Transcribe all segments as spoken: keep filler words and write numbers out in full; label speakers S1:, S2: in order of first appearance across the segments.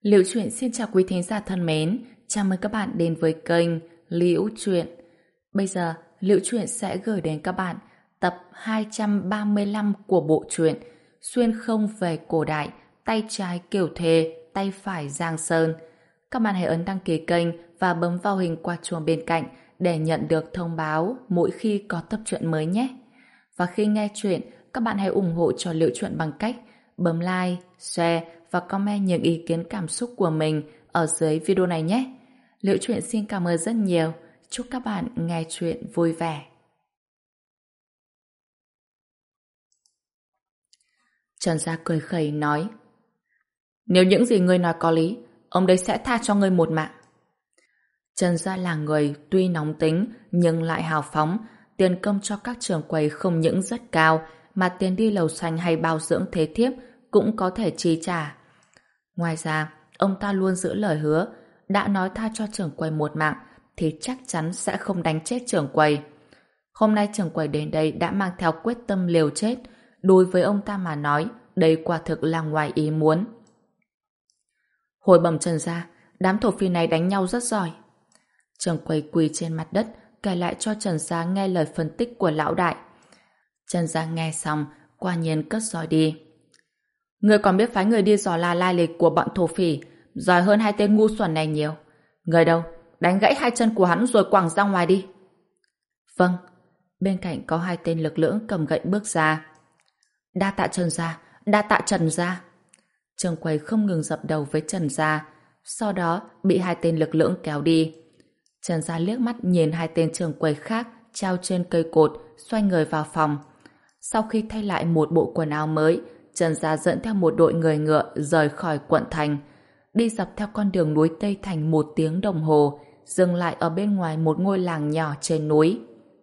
S1: Liễu Chuyện xin chào quý thính giả thân mến, chào mừng các bạn đến với kênh Liễu Chuyện. Bây giờ, Liễu Chuyện sẽ gửi đến các bạn tập hai trăm ba mươi lăm của bộ truyện Xuyên không về cổ đại, tay trái Kiều Thề, tay phải Giang Sơn. Các bạn hãy ấn đăng ký kênh và bấm vào hình quả chuông bên cạnh để nhận được thông báo mỗi khi có tập truyện mới nhé. Và khi nghe chuyện, các bạn hãy ủng hộ cho Liễu Chuyện bằng cách bấm like, share và comment những ý kiến cảm xúc của mình ở dưới video này nhé. Liễu Chuyện xin cảm ơn rất nhiều. Chúc các bạn nghe chuyện vui vẻ. Trần Gia cười khẩy nói: Nếu những gì ngươi nói có lý, ông đấy sẽ tha cho ngươi một mạng. Trần Gia là người tuy nóng tính nhưng lại hào phóng. Tiền công cho các trường quầy không những rất cao, mà tiền đi lầu xanh hay bao dưỡng thế thiếp cũng có thể chi trả. Ngoài ra, ông ta luôn giữ lời hứa, đã nói tha cho trưởng quầy một mạng thì chắc chắn sẽ không đánh chết trưởng quầy. Hôm nay trưởng quầy đến đây đã mang theo quyết tâm liều chết. Đối với ông ta mà nói, đây quả thực là ngoài ý muốn. Hồi bẩm Trần Gia, đám thổ phỉ này đánh nhau rất giỏi. Trưởng quầy quỳ trên mặt đất kể lại cho Trần Gia nghe lời phân tích của lão đại. Trần Gia nghe xong, quả nhiên cất roi đi. Người còn biết phái người đi dò la lai lịch của bọn thổ phỉ, giỏi hơn hai tên ngu xuẩn này nhiều. Người đâu, đánh gãy hai chân của hắn rồi quẳng ra ngoài đi. Vâng. Bên cạnh có hai tên lực lưỡng cầm gậy bước ra. Đa tạ Trần Gia, đa tạ Trần Gia. Trường quầy không ngừng dập đầu với Trần Gia, sau đó bị hai tên lực lưỡng kéo đi. Trần Gia liếc mắt nhìn hai tên trường quầy khác treo trên cây cột, xoay người vào phòng. Sau khi thay lại một bộ quần áo mới, Trần Gia dẫn theo một đội người ngựa rời khỏi quận thành, đi dọc theo con đường núi Tây Thành một tiếng đồng hồ, dừng lại ở bên ngoài một ngôi làng nhỏ trên núi.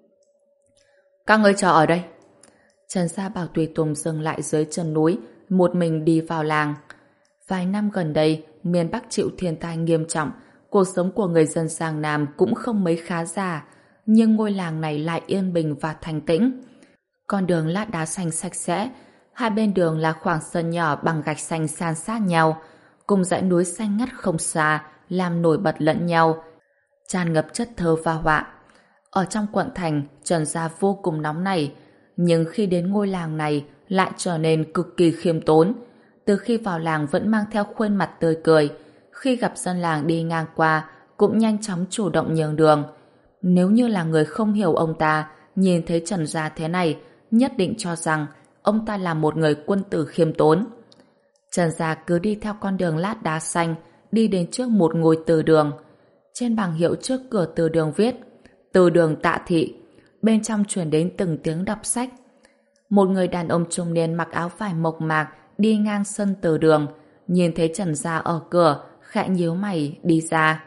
S1: Các ngươi chờ ở đây. Trần Gia bảo tùy tùng dừng lại dưới chân núi, một mình đi vào làng. Vài năm gần đây, miền Bắc chịu thiên tai nghiêm trọng, cuộc sống của người dân Giang Nam cũng không mấy khá giả, nhưng ngôi làng này lại yên bình và thanh tĩnh. Con đường lát đá xanh sạch sẽ, hai bên đường là khoảng sân nhỏ bằng gạch xanh san sát nhau, cùng dãy núi xanh ngắt không xa, làm nổi bật lẫn nhau, tràn ngập chất thơ và họa. Ở trong quận thành, Trần Gia vô cùng nóng nảy, nhưng khi đến ngôi làng này lại trở nên cực kỳ khiêm tốn. Từ khi vào làng vẫn mang theo khuôn mặt tươi cười, khi gặp dân làng đi ngang qua cũng nhanh chóng chủ động nhường đường. Nếu như là người không hiểu ông ta, nhìn thấy Trần Gia thế này, nhất định cho rằng ông ta là một người quân tử khiêm tốn. Trần Gia cứ đi theo con đường lát đá xanh, đi đến trước một ngôi từ đường. Trên bảng hiệu trước cửa từ đường viết Từ đường Tạ Thị, bên trong truyền đến từng tiếng đọc sách. Một người đàn ông trung niên mặc áo vải mộc mạc đi ngang sân từ đường, nhìn thấy Trần Gia ở cửa, khẽ nhíu mày đi ra.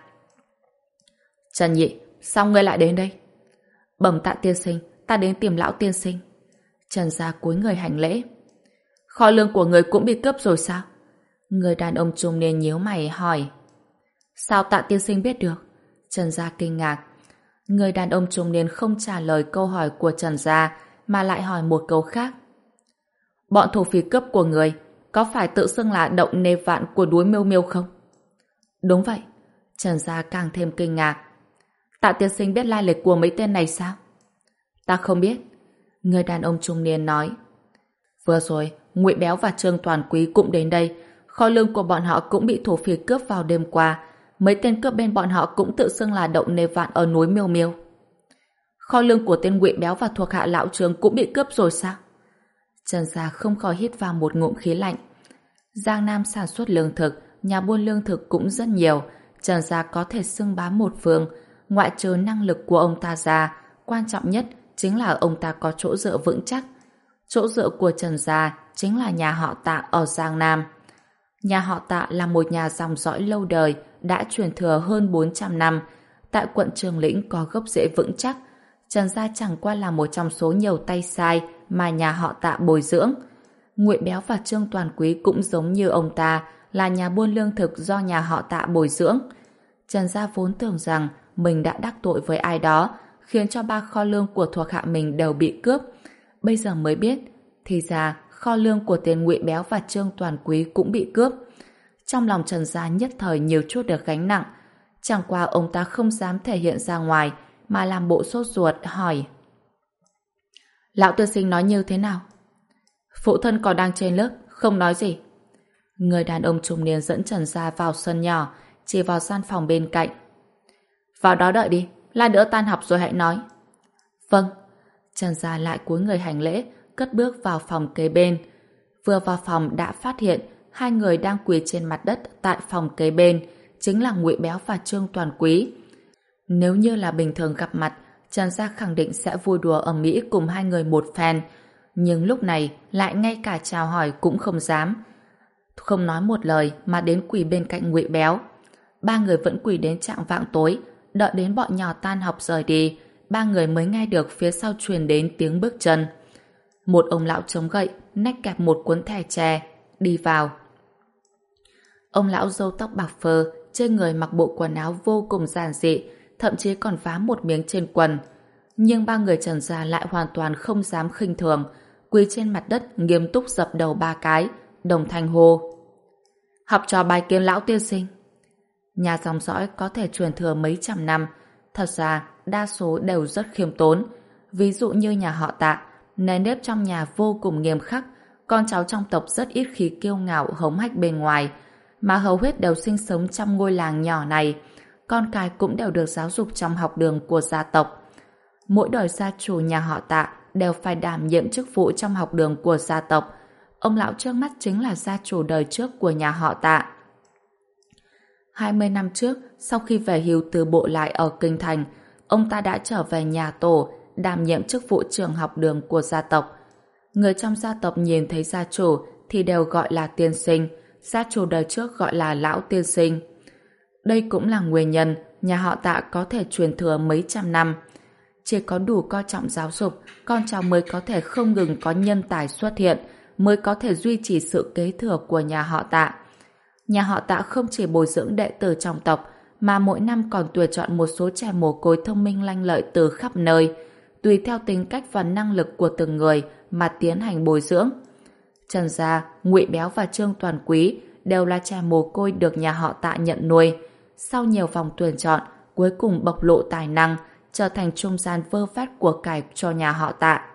S1: Trần Nhị, sao ngươi lại đến đây? Bẩm Tạ tiên sinh, ta đến tìm lão tiên sinh. Trần Gia cúi người hành lễ. Kho lương của người cũng bị cướp rồi sao? Người đàn ông trung niên nhíu mày hỏi. Sao Tạ tiên sinh biết được? Trần Gia kinh ngạc. Người đàn ông trung niên không trả lời câu hỏi của Trần Gia, mà lại hỏi một câu khác. Bọn thổ phỉ cướp của người có phải tự xưng là động nê vạn của núi Miêu Miêu không? Đúng vậy. Trần Gia càng thêm kinh ngạc. Tạ tiên sinh biết lai lịch của mấy tên này sao? Ta không biết. Người đàn ông trung niên nói. Vừa rồi, Ngụy Béo và Trương Toàn Quý cũng đến đây. Kho lương của bọn họ cũng bị thổ phỉ cướp vào đêm qua. Mấy tên cướp bên bọn họ cũng tự xưng là động nê vạn ở núi Miêu Miêu. Kho lương của tên Ngụy Béo và thuộc hạ lão Trương cũng bị cướp rồi sao? Trần Gia không khỏi hít vào một ngụm khí lạnh. Giang Nam sản xuất lương thực, nhà buôn lương thực cũng rất nhiều. Trần Gia có thể xưng bá một phương. Ngoại trừ năng lực của ông ta ra, quan trọng nhất chính là ông ta có chỗ dựa vững chắc. Chỗ dựa của Trần Gia chính là nhà họ Tạ ở Giang Nam. Nhà họ Tạ là một nhà dòng dõi lâu đời, đã truyền thừa hơn bốn trăm năm. Tại quận Trường Lĩnh có gốc rễ vững chắc. Trần Gia chẳng qua là một trong số nhiều tay sai mà nhà họ Tạ bồi dưỡng. Ngụy Béo và Trương Toàn Quý cũng giống như ông ta, là nhà buôn lương thực do nhà họ Tạ bồi dưỡng. Trần Gia vốn tưởng rằng mình đã đắc tội với ai đó, khiến cho ba kho lương của thuộc hạ mình đều bị cướp. Bây giờ mới biết, thì ra kho lương của tên Ngụy Béo và Trương Toàn Quý cũng bị cướp. Trong lòng Trần Gia nhất thời nhiều chút được gánh nặng. Chẳng qua ông ta không dám thể hiện ra ngoài, mà làm bộ sốt ruột hỏi. Lão tiên sinh nói như thế nào? Phụ thân còn đang trên lớp, không nói gì. Người đàn ông trung niên dẫn Trần Gia vào sân nhỏ, chỉ vào gian phòng bên cạnh. Vào đó đợi đi, lát nữa tan học rồi hãy nói. Vâng. Trần Gia lại cúi người hành lễ, cất bước vào phòng kế bên. Vừa vào phòng đã phát hiện hai người đang quỳ trên mặt đất tại phòng kế bên, chính là Ngụy Béo và Trương Toàn Quý. Nếu như là bình thường gặp mặt, Trần Gia khẳng định sẽ vui đùa ầm ĩ cùng hai người một phen, nhưng lúc này lại ngay cả chào hỏi cũng không dám. Không nói một lời mà đến quỳ bên cạnh Ngụy Béo. Ba người vẫn quỳ đến chạng vạng tối, đợi đến bọn nhỏ tan học rời đi, ba người mới nghe được phía sau truyền đến tiếng bước chân. Một ông lão chống gậy, nách kẹp một cuốn thẻ tre, đi vào. Ông lão râu tóc bạc phơ, trên người mặc bộ quần áo vô cùng giản dị, thậm chí còn vá một miếng trên quần. Nhưng ba người Trần Gia lại hoàn toàn không dám khinh thường, quỳ trên mặt đất nghiêm túc dập đầu ba cái, đồng thanh hô. Học trò bài kiến lão tiên sinh. Nhà dòng dõi có thể truyền thừa mấy trăm năm, thật ra đa số đều rất khiêm tốn. Ví dụ như nhà họ Tạ, nề nếp trong nhà vô cùng nghiêm khắc, con cháu trong tộc rất ít khi kiêu ngạo hống hách bên ngoài, mà hầu hết đều sinh sống trong ngôi làng nhỏ này. Con cái cũng đều được giáo dục trong học đường của gia tộc. Mỗi đời gia chủ nhà họ Tạ đều phải đảm nhiệm chức vụ trong học đường của gia tộc. Ông lão trước mắt chính là gia chủ đời trước của nhà họ Tạ. hai mươi năm trước, sau khi về hưu từ bộ lại ở Kinh Thành, ông ta đã trở về nhà tổ, đảm nhiệm chức vụ trưởng học đường của gia tộc. Người trong gia tộc nhìn thấy gia chủ thì đều gọi là tiên sinh, gia chủ đời trước gọi là lão tiên sinh. Đây cũng là nguyên nhân nhà họ Tạ có thể truyền thừa mấy trăm năm. Chỉ có đủ coi trọng giáo dục, con cháu mới có thể không ngừng có nhân tài xuất hiện, mới có thể duy trì sự kế thừa của nhà họ Tạ. Nhà họ Tạ không chỉ bồi dưỡng đệ tử trong tộc, mà mỗi năm còn tuyển chọn một số trẻ mồ côi thông minh lanh lợi từ khắp nơi, tùy theo tính cách và năng lực của từng người mà tiến hành bồi dưỡng. Trần Gia, Ngụy Béo và Trương Toàn Quý đều là trẻ mồ côi được nhà họ Tạ nhận nuôi. Sau nhiều vòng tuyển chọn, cuối cùng bộc lộ tài năng, trở thành trung gian vơ vét của cải cho nhà họ Tạ.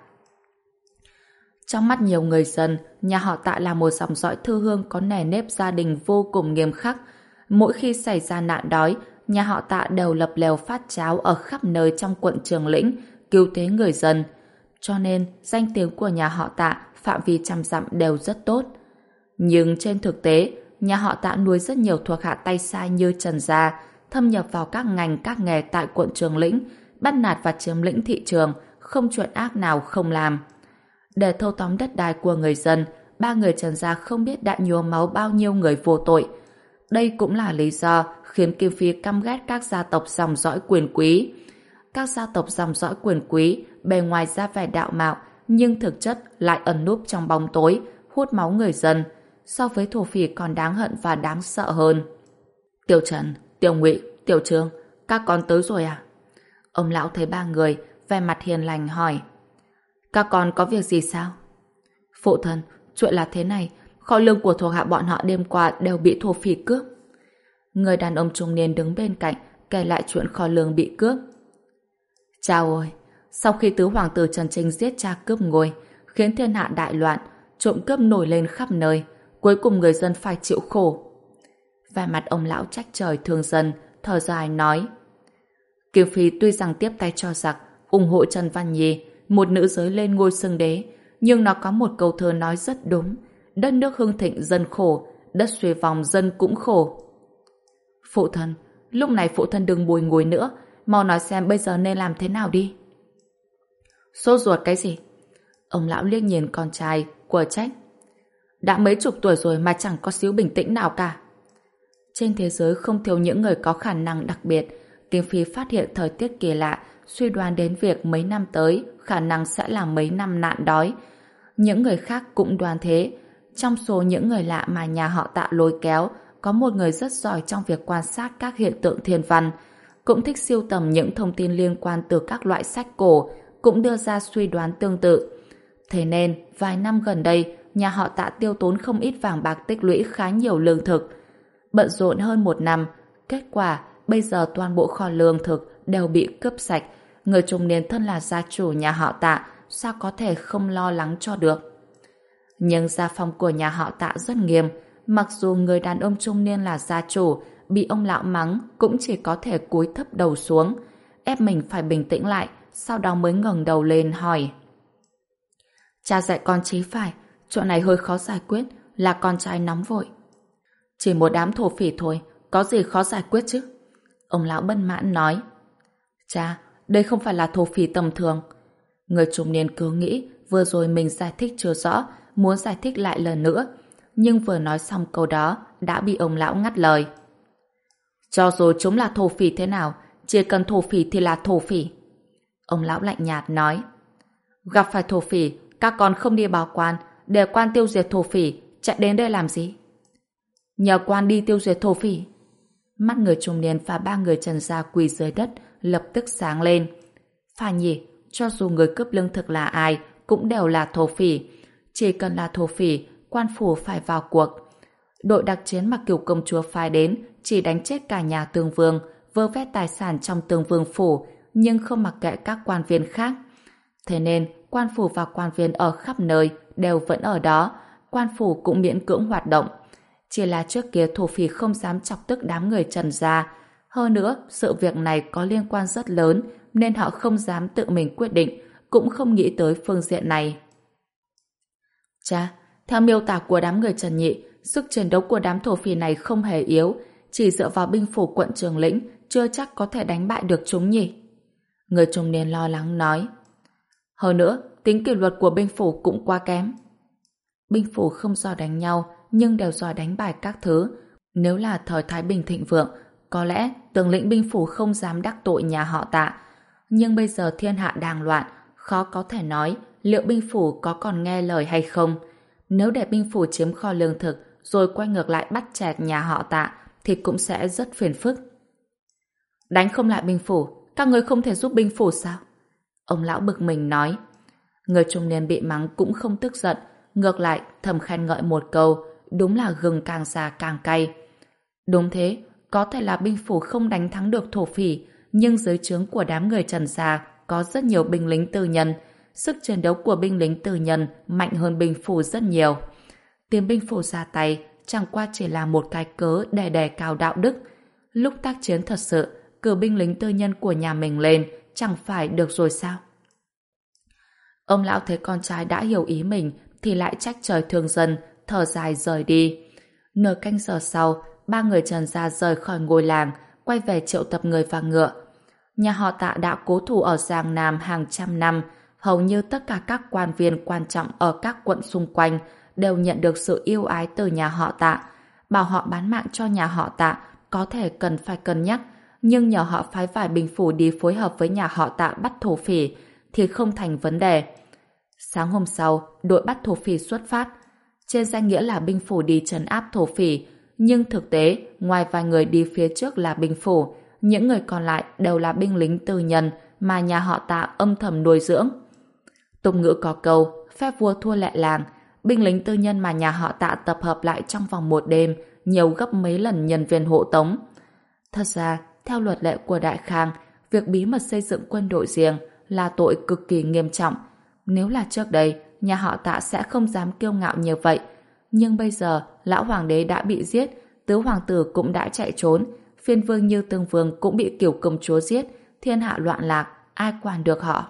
S1: Trong mắt nhiều người dân, nhà họ Tạ là một dòng dõi thư hương có nề nếp gia đình vô cùng nghiêm khắc. Mỗi khi xảy ra nạn đói, nhà họ Tạ đều lập lèo phát cháo ở khắp nơi trong quận Trường Lĩnh, cứu tế người dân. Cho nên, danh tiếng của nhà họ Tạ phạm vi trăm dặm đều rất tốt. Nhưng trên thực tế, nhà họ Tạ nuôi rất nhiều thuộc hạ tay sai như Trần Gia, thâm nhập vào các ngành các nghề tại quận Trường Lĩnh, bắt nạt và chiếm lĩnh thị trường, không chuyện ác nào không làm. Để thâu tóm đất đai của người dân, ba người Trần Gia không biết đã nhuốm máu bao nhiêu người vô tội. Đây cũng là lý do khiến Kim Phi căm ghét các gia tộc dòng dõi quyền quý. Các gia tộc dòng dõi quyền quý bề ngoài ra vẻ đạo mạo, nhưng thực chất lại ẩn núp trong bóng tối, hút máu người dân. So với thổ phỉ còn đáng hận và đáng sợ hơn. Tiểu Trần, Tiểu Ngụy, Tiểu Trương, các con tới rồi à? Ông lão thấy ba người, vẻ mặt hiền lành hỏi. Các con có việc gì sao? Phụ thân, chuyện là thế này, kho lương của thuộc hạ bọn họ đêm qua đều bị thổ phỉ cướp. Người đàn ông trung niên đứng bên cạnh kể lại chuyện kho lương bị cướp. Chao ơi, sau khi tứ hoàng tử Trần Trinh giết cha cướp ngôi, khiến thiên hạ đại loạn, trộm cướp nổi lên khắp nơi, cuối cùng người dân phải chịu khổ. Vẻ mặt ông lão trách trời thương dân, thở dài nói. Kiều Phi tuy rằng tiếp tay cho giặc, ủng hộ Trần Văn Nhi, một nữ giới lên ngôi xưng đế, nhưng nó có một câu thơ nói rất đúng. Đất nước hưng thịnh dân khổ, đất xuôi vòng dân cũng khổ. Phụ thân, lúc này phụ thân đừng bùi ngùi nữa, mau nói xem bây giờ nên làm thế nào đi. Sốt ruột cái gì? Ông lão liếc nhìn con trai, của trách. Đã mấy chục tuổi rồi mà chẳng có xíu bình tĩnh nào cả. Trên thế giới không thiếu những người có khả năng đặc biệt. Kim Phi phát hiện thời tiết kỳ lạ, suy đoán đến việc mấy năm tới khả năng sẽ là mấy năm nạn đói. Những người khác cũng đoán thế. Trong số những người lạ mà nhà họ Tạ lôi kéo, có một người rất giỏi trong việc quan sát các hiện tượng thiên văn, cũng thích sưu tầm những thông tin liên quan từ các loại sách cổ, cũng đưa ra suy đoán tương tự. Thế nên, vài năm gần đây, nhà họ Tạ tiêu tốn không ít vàng bạc tích lũy khá nhiều lương thực. Bận rộn hơn một năm, kết quả bây giờ toàn bộ kho lương thực đều bị cướp sạch. Người trung niên thân là gia chủ nhà họ Tạ, sao có thể không lo lắng cho được. Nhưng gia phong của nhà họ Tạ rất nghiêm, mặc dù người đàn ông trung niên là gia chủ, bị ông lão mắng cũng chỉ có thể cúi thấp đầu xuống, ép mình phải bình tĩnh lại, sau đó mới ngẩng đầu lên hỏi. Cha dạy con chí phải, chuyện này hơi khó giải quyết, là con trai nóng vội. Chỉ một đám thổ phỉ thôi, có gì khó giải quyết chứ? Ông lão bất mãn nói. Cha, đây không phải là thổ phỉ tầm thường. Người trung niên cứ nghĩ vừa rồi mình giải thích chưa rõ, muốn giải thích lại lần nữa, nhưng vừa nói xong câu đó đã bị ông lão ngắt lời. Cho dù chúng là thổ phỉ thế nào, chỉ cần thổ phỉ thì là thổ phỉ. Ông lão lạnh nhạt nói. Gặp phải thổ phỉ, các con không đi báo quan, để quan tiêu diệt thổ phỉ, chạy đến đây làm gì? Nhờ quan đi tiêu diệt thổ phỉ. Mắt người trung niên và ba người Trần gia quỳ dưới đất lập tức sáng lên. Phải nhỉ, cho dù người cướp lương thực là ai cũng đều là thổ phỉ. Chỉ cần là thổ phỉ, quan phủ phải vào cuộc. Đội đặc chiến mà Kiều công chúa phái đến chỉ đánh chết cả nhà Tương Vương, vơ vét tài sản trong Tương Vương phủ, nhưng không mặc kệ các quan viên khác. Thế nên quan phủ và quan viên ở khắp nơi đều vẫn ở đó, quan phủ cũng miễn cưỡng hoạt động. Chỉ là trước kia thổ phỉ không dám chọc tức đám người Trần gia. Hơn nữa, sự việc này có liên quan rất lớn nên họ không dám tự mình quyết định, cũng không nghĩ tới phương diện này. Cha, theo miêu tả của đám người Trần Nhị, sức chiến đấu của đám thổ phỉ này không hề yếu, chỉ dựa vào binh phủ quận Trường Lĩnh chưa chắc có thể đánh bại được chúng nhỉ. Người trung niên lo lắng nói. Hơn nữa, tính kỷ luật của binh phủ cũng quá kém. Binh phủ không giỏi đánh nhau, nhưng đều giỏi đánh bài các thứ. Nếu là thời Thái Bình thịnh vượng, có lẽ tướng lĩnh binh phủ không dám đắc tội nhà họ Tạ. Nhưng bây giờ thiên hạ đang loạn, khó có thể nói liệu binh phủ có còn nghe lời hay không. Nếu để binh phủ chiếm kho lương thực rồi quay ngược lại bắt chẹt nhà họ Tạ thì cũng sẽ rất phiền phức. Đánh không lại binh phủ, các người không thể giúp binh phủ sao? Ông lão bực mình nói. Người trung niên bị mắng cũng không tức giận, ngược lại thầm khen ngợi một câu, đúng là gừng càng già càng cay. Đúng thế, có thể là binh phủ không đánh thắng được thổ phỉ, nhưng dưới trướng của đám người Trần gia có rất nhiều binh lính tư nhân. Sức chiến đấu của binh lính tư nhân mạnh hơn binh phủ rất nhiều. Tìm binh phủ ra tay chẳng qua chỉ là một cái cớ để đề cao đạo đức. Lúc tác chiến thật sự, cử binh lính tư nhân của nhà mình lên chẳng phải được rồi sao? Ông lão thấy con trai đã hiểu ý mình thì lại trách trời thương dân, thở dài rời đi. Nửa canh giờ sau, ba người Trần gia rời khỏi ngôi làng, quay về triệu tập người và ngựa. Nhà họ Tạ đã cố thủ ở Giang Nam hàng trăm năm, hầu như tất cả các quan viên quan trọng ở các quận xung quanh đều nhận được sự yêu ái từ nhà họ Tạ. Bảo họ bán mạng cho nhà họ Tạ có thể cần phải cân nhắc, nhưng nhờ họ phái vài binh phủ đi phối hợp với nhà họ Tạ bắt thổ phỉ thì không thành vấn đề. Sáng hôm sau, đội bắt thổ phỉ xuất phát. Trên danh nghĩa là binh phủ đi trấn áp thổ phỉ, nhưng thực tế, ngoài vài người đi phía trước là binh phủ, những người còn lại đều là binh lính tư nhân mà nhà họ Tạ âm thầm nuôi dưỡng. Tục ngữ có câu, phép vua thua lệ làng, binh lính tư nhân mà nhà họ Tạ tập hợp lại trong vòng một đêm nhiều gấp mấy lần nhân viên hộ tống. Thật ra, theo luật lệ của Đại Khang, việc bí mật xây dựng quân đội riêng là tội cực kỳ nghiêm trọng. Nếu là trước đây, nhà họ Tạ sẽ không dám kiêu ngạo như vậy. Nhưng bây giờ, lão hoàng đế đã bị giết, tứ hoàng tử cũng đã chạy trốn, phiên vương như Tương Vương cũng bị Kiều công chúa giết, thiên hạ loạn lạc, ai quản được họ.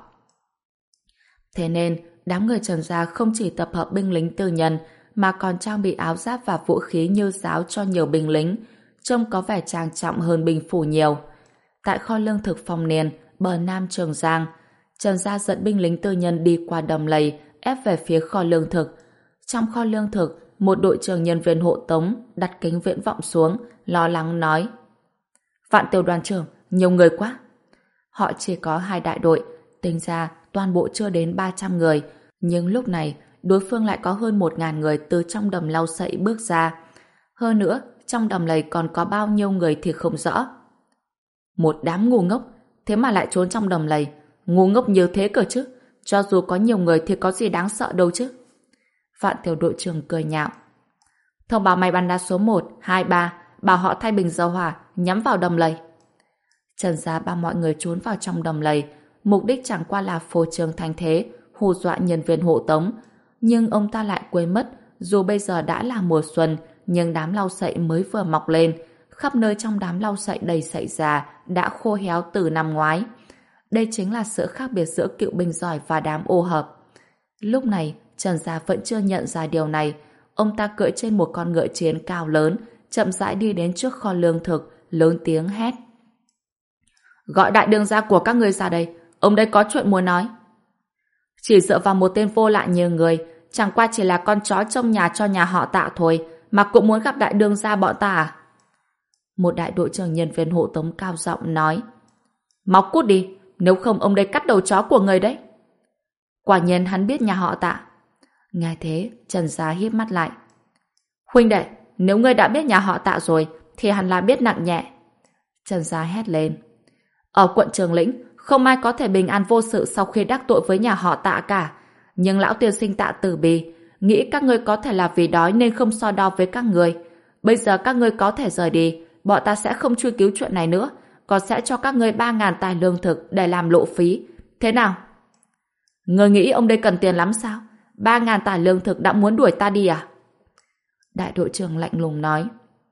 S1: Thế nên, đám người Trần gia không chỉ tập hợp binh lính tư nhân, mà còn trang bị áo giáp và vũ khí như giáo cho nhiều binh lính, trông có vẻ trang trọng hơn binh phủ nhiều. Tại kho lương thực Phong Niên, bờ Nam Trường Giang, Trần gia dẫn binh lính tư nhân đi qua đầm lầy, ép về phía kho lương thực. Trong kho lương thực, một đội trưởng nhân viên hộ tống đặt kính viễn vọng xuống, lo lắng nói: Vạn Tiểu đoàn trưởng, nhiều người quá. Họ chỉ có hai đại đội, tính ra toàn bộ chưa đến ba trăm người, nhưng lúc này đối phương lại có hơn một nghìn người từ trong đầm lau sậy bước ra. Hơn nữa, trong đầm lầy còn có bao nhiêu người thì không rõ. Một đám ngu ngốc, thế mà lại trốn trong đầm lầy. Ngu ngốc như thế cơ chứ, cho dù có nhiều người thì có gì đáng sợ đâu chứ. Vạn Tiểu đội trưởng cười nhạo: Thông báo máy bắn đá số một, hai, ba, bảo họ thay bình dầu hỏa, nhắm vào đầm lầy. Trần gia bảo mọi người trốn vào trong đầm lầy, mục đích chẳng qua là phô trương thanh thế, hù dọa nhân viên hộ tống. Nhưng ông ta lại quên mất, dù bây giờ đã là mùa xuân, nhưng đám lau sậy mới vừa mọc lên, khắp nơi trong đám lau sậy đầy sậy già đã khô héo từ năm ngoái. Đây chính là sự khác biệt giữa cựu binh giỏi và đám ô hợp. Lúc này, Trần Gia vẫn chưa nhận ra điều này. Ông ta cưỡi trên một con ngựa chiến cao lớn, chậm rãi đi đến trước kho lương thực, lớn tiếng hét. Gọi đại đương gia của các ngươi ra đây, ông đây có chuyện muốn nói. Chỉ dựa vào một tên vô lại như người, chẳng qua chỉ là con chó trông nhà cho nhà họ Tạ thôi, mà cũng muốn gặp đại đương gia bọn ta à? Một đại đội trưởng nhân viên hộ tống cao giọng nói. Mau cút đi, nếu không ông đây cắt đầu chó của người đấy. Quả nhiên hắn biết nhà họ Tạ. Nghe thế, Trần Gia híp mắt lại. Huynh đệ, nếu ngươi đã biết nhà họ Tạ rồi, thì hẳn là biết nặng nhẹ. Trần Gia hét lên. Ở quận Trường Lĩnh, không ai có thể bình an vô sự sau khi đắc tội với nhà họ Tạ cả. Nhưng lão tiên sinh Tạ tử bì, nghĩ các ngươi có thể là vì đói nên không so đo với các ngươi. Bây giờ các ngươi có thể rời đi, bọn ta sẽ không truy cứu chuyện này nữa, còn sẽ cho các ngươi ba ngàn tài lương thực để làm lộ phí. Thế nào? Ngươi nghĩ ông đây cần tiền lắm sao? Ba ngàn tài lương thực đã muốn đuổi ta đi à? Đại đội trưởng lạnh lùng nói.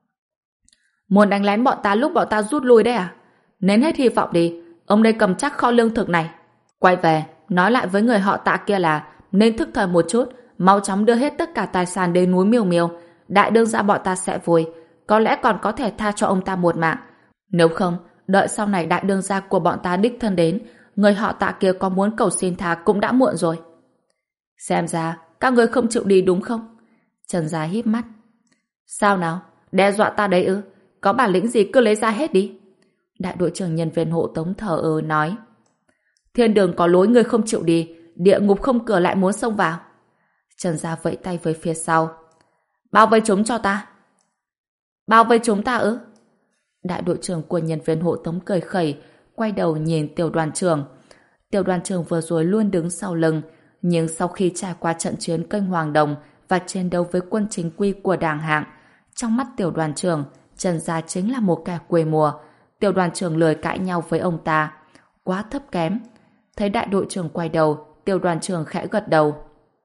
S1: Muốn đánh lén bọn ta lúc bọn ta rút lui đấy à? Nên hết hy vọng đi, ông đây cầm chắc kho lương thực này. Quay về, nói lại với người họ Tạ kia là nên thức thời một chút, mau chóng đưa hết tất cả tài sản đến núi Miêu Miêu. Đại đương gia bọn ta sẽ vui, có lẽ còn có thể tha cho ông ta một mạng. Nếu không, đợi sau này đại đương gia của bọn ta đích thân đến, người họ Tạ kia có muốn cầu xin tha cũng đã muộn rồi. Xem ra, các ngươi không chịu đi đúng không? Trần Gia híp mắt. Sao nào? Đe dọa ta đấy ư? Có bản lĩnh gì cứ lấy ra hết đi. Đại đội trưởng nhân viên hộ tống thờ ơ nói. Thiên đường có lối ngươi không chịu đi, địa ngục không cửa lại muốn xông vào. Trần Gia vẫy tay với phía sau. Bao vây chúng cho ta. Bao vây chúng ta ư? Đại đội trưởng của nhân viên hộ tống cười khẩy, quay đầu nhìn tiểu đoàn trưởng. Tiểu đoàn trưởng vừa rồi luôn đứng sau lưng, nhưng sau khi trải qua trận chiến kênh Hoàng Đồng và chiến đấu với quân chính quy của Đảng Hạng, trong mắt tiểu đoàn trưởng, Trần Gia chính là một kẻ quê mùa. Tiểu đoàn trưởng lười cãi nhau với ông ta. Quá thấp kém. Thấy đại đội trưởng quay đầu, tiểu đoàn trưởng khẽ gật đầu.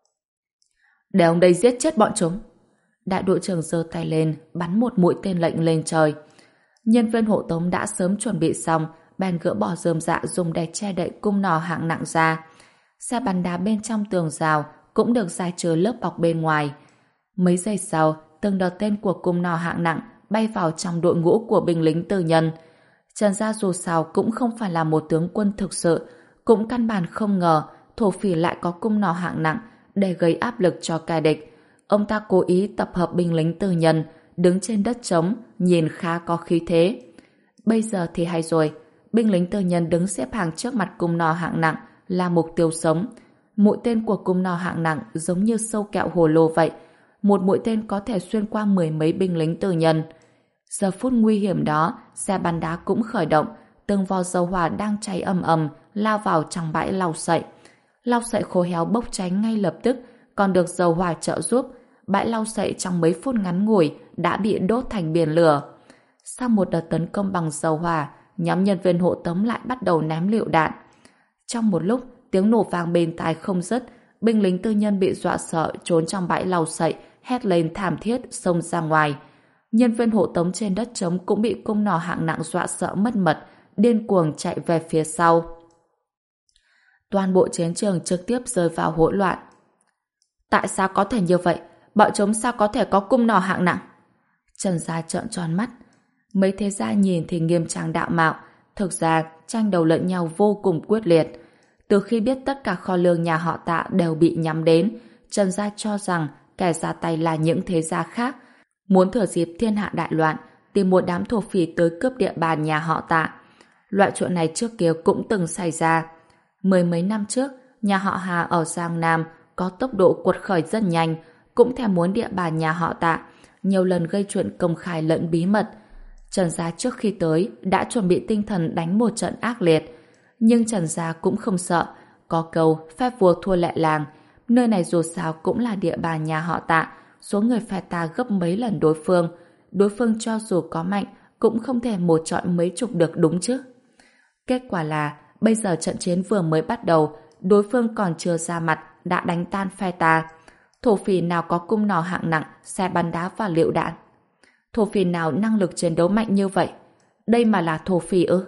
S1: Để ông đây giết chết bọn chúng. Đại đội trưởng giơ tay lên, bắn một mũi tên lệnh lên trời. Nhân viên hộ tống đã sớm chuẩn bị xong, bèn gỡ bỏ rơm dạ dùng để che đậy cung nỏ hạng nặng ra. Xe bắn đá bên trong tường rào cũng được rải trừ lớp bọc bên ngoài. Mấy giây sau, từng đợt tên của cung nỏ hạng nặng bay vào trong đội ngũ của binh lính tư nhân. Trần Gia dù sao cũng không phải là một tướng quân thực sự, cũng căn bản không ngờ thổ phỉ lại có cung nỏ hạng nặng để gây áp lực cho kẻ địch. Ông ta cố ý tập hợp binh lính tư nhân, đứng trên đất trống, nhìn khá có khí thế. Bây giờ thì hay rồi, binh lính tư nhân đứng xếp hàng trước mặt cung nỏ hạng nặng là mục tiêu sống. Mũi tên của cung nỏ hạng nặng giống như sâu kẹo hồ lô vậy, một mũi tên có thể xuyên qua mười mấy binh lính tư nhân. Giờ phút nguy hiểm đó, xe bắn đá cũng khởi động, từng vò dầu hỏa đang cháy ầm ầm lao vào trong bãi lau sậy. Lau sậy khô héo bốc cháy ngay lập tức, còn được dầu hỏa trợ giúp, bãi lau sậy trong mấy phút ngắn ngủi đã bị đốt thành biển lửa. Sau một đợt tấn công bằng dầu hỏa, nhóm nhân viên hộ tống lại bắt đầu ném lựu đạn. Trong một lúc, tiếng nổ vang bên tai không dứt, binh lính tư nhân bị dọa sợ trốn trong bãi lau sậy, hét lên thảm thiết xông ra ngoài. Nhân viên hộ tống trên đất trống cũng bị cung nỏ hạng nặng dọa sợ mất mật, điên cuồng chạy về phía sau. Toàn bộ chiến trường trực tiếp rơi vào hỗn loạn. Tại sao có thể như vậy? Bọn chúng sao có thể có cung nỏ hạng nặng? Trần Gia trợn tròn mắt. Mấy thế gia nhìn thì nghiêm trang đạo mạo, thực ra tranh đấu lẫn nhau vô cùng quyết liệt. Từ khi biết tất cả kho lương nhà họ Tạ đều bị nhắm đến, Trần Gia cho rằng kẻ ra tay là những thế gia khác, muốn thừa dịp thiên hạ đại loạn, tìm một đám thổ phỉ tới cướp địa bàn nhà họ Tạ. Loại chuyện này trước kia cũng từng xảy ra. Mười mấy năm trước, nhà họ Hà ở Giang Nam có tốc độ cuột khởi rất nhanh, cũng thèm muốn địa bàn nhà họ Tạ, nhiều lần gây chuyện công khai lẫn bí mật. Trần Gia trước khi tới đã chuẩn bị tinh thần đánh một trận ác liệt. Nhưng Trần Gia cũng không sợ, có câu phép vua thua lệ làng, nơi này dù sao cũng là địa bàn nhà họ Tạ, số người phe ta gấp mấy lần đối phương. đối phương cho dù có mạnh cũng không thể một chọn mấy chục được đúng chứ. Kết quả là bây giờ trận chiến vừa mới bắt đầu, đối phương còn chưa ra mặt đã đánh tan phe ta. Thổ phỉ nào có cung nỏ hạng nặng, xe bắn đá và lựu đạn? Thổ phỉ nào năng lực chiến đấu mạnh như vậy? Đây mà là thổ phỉ ư?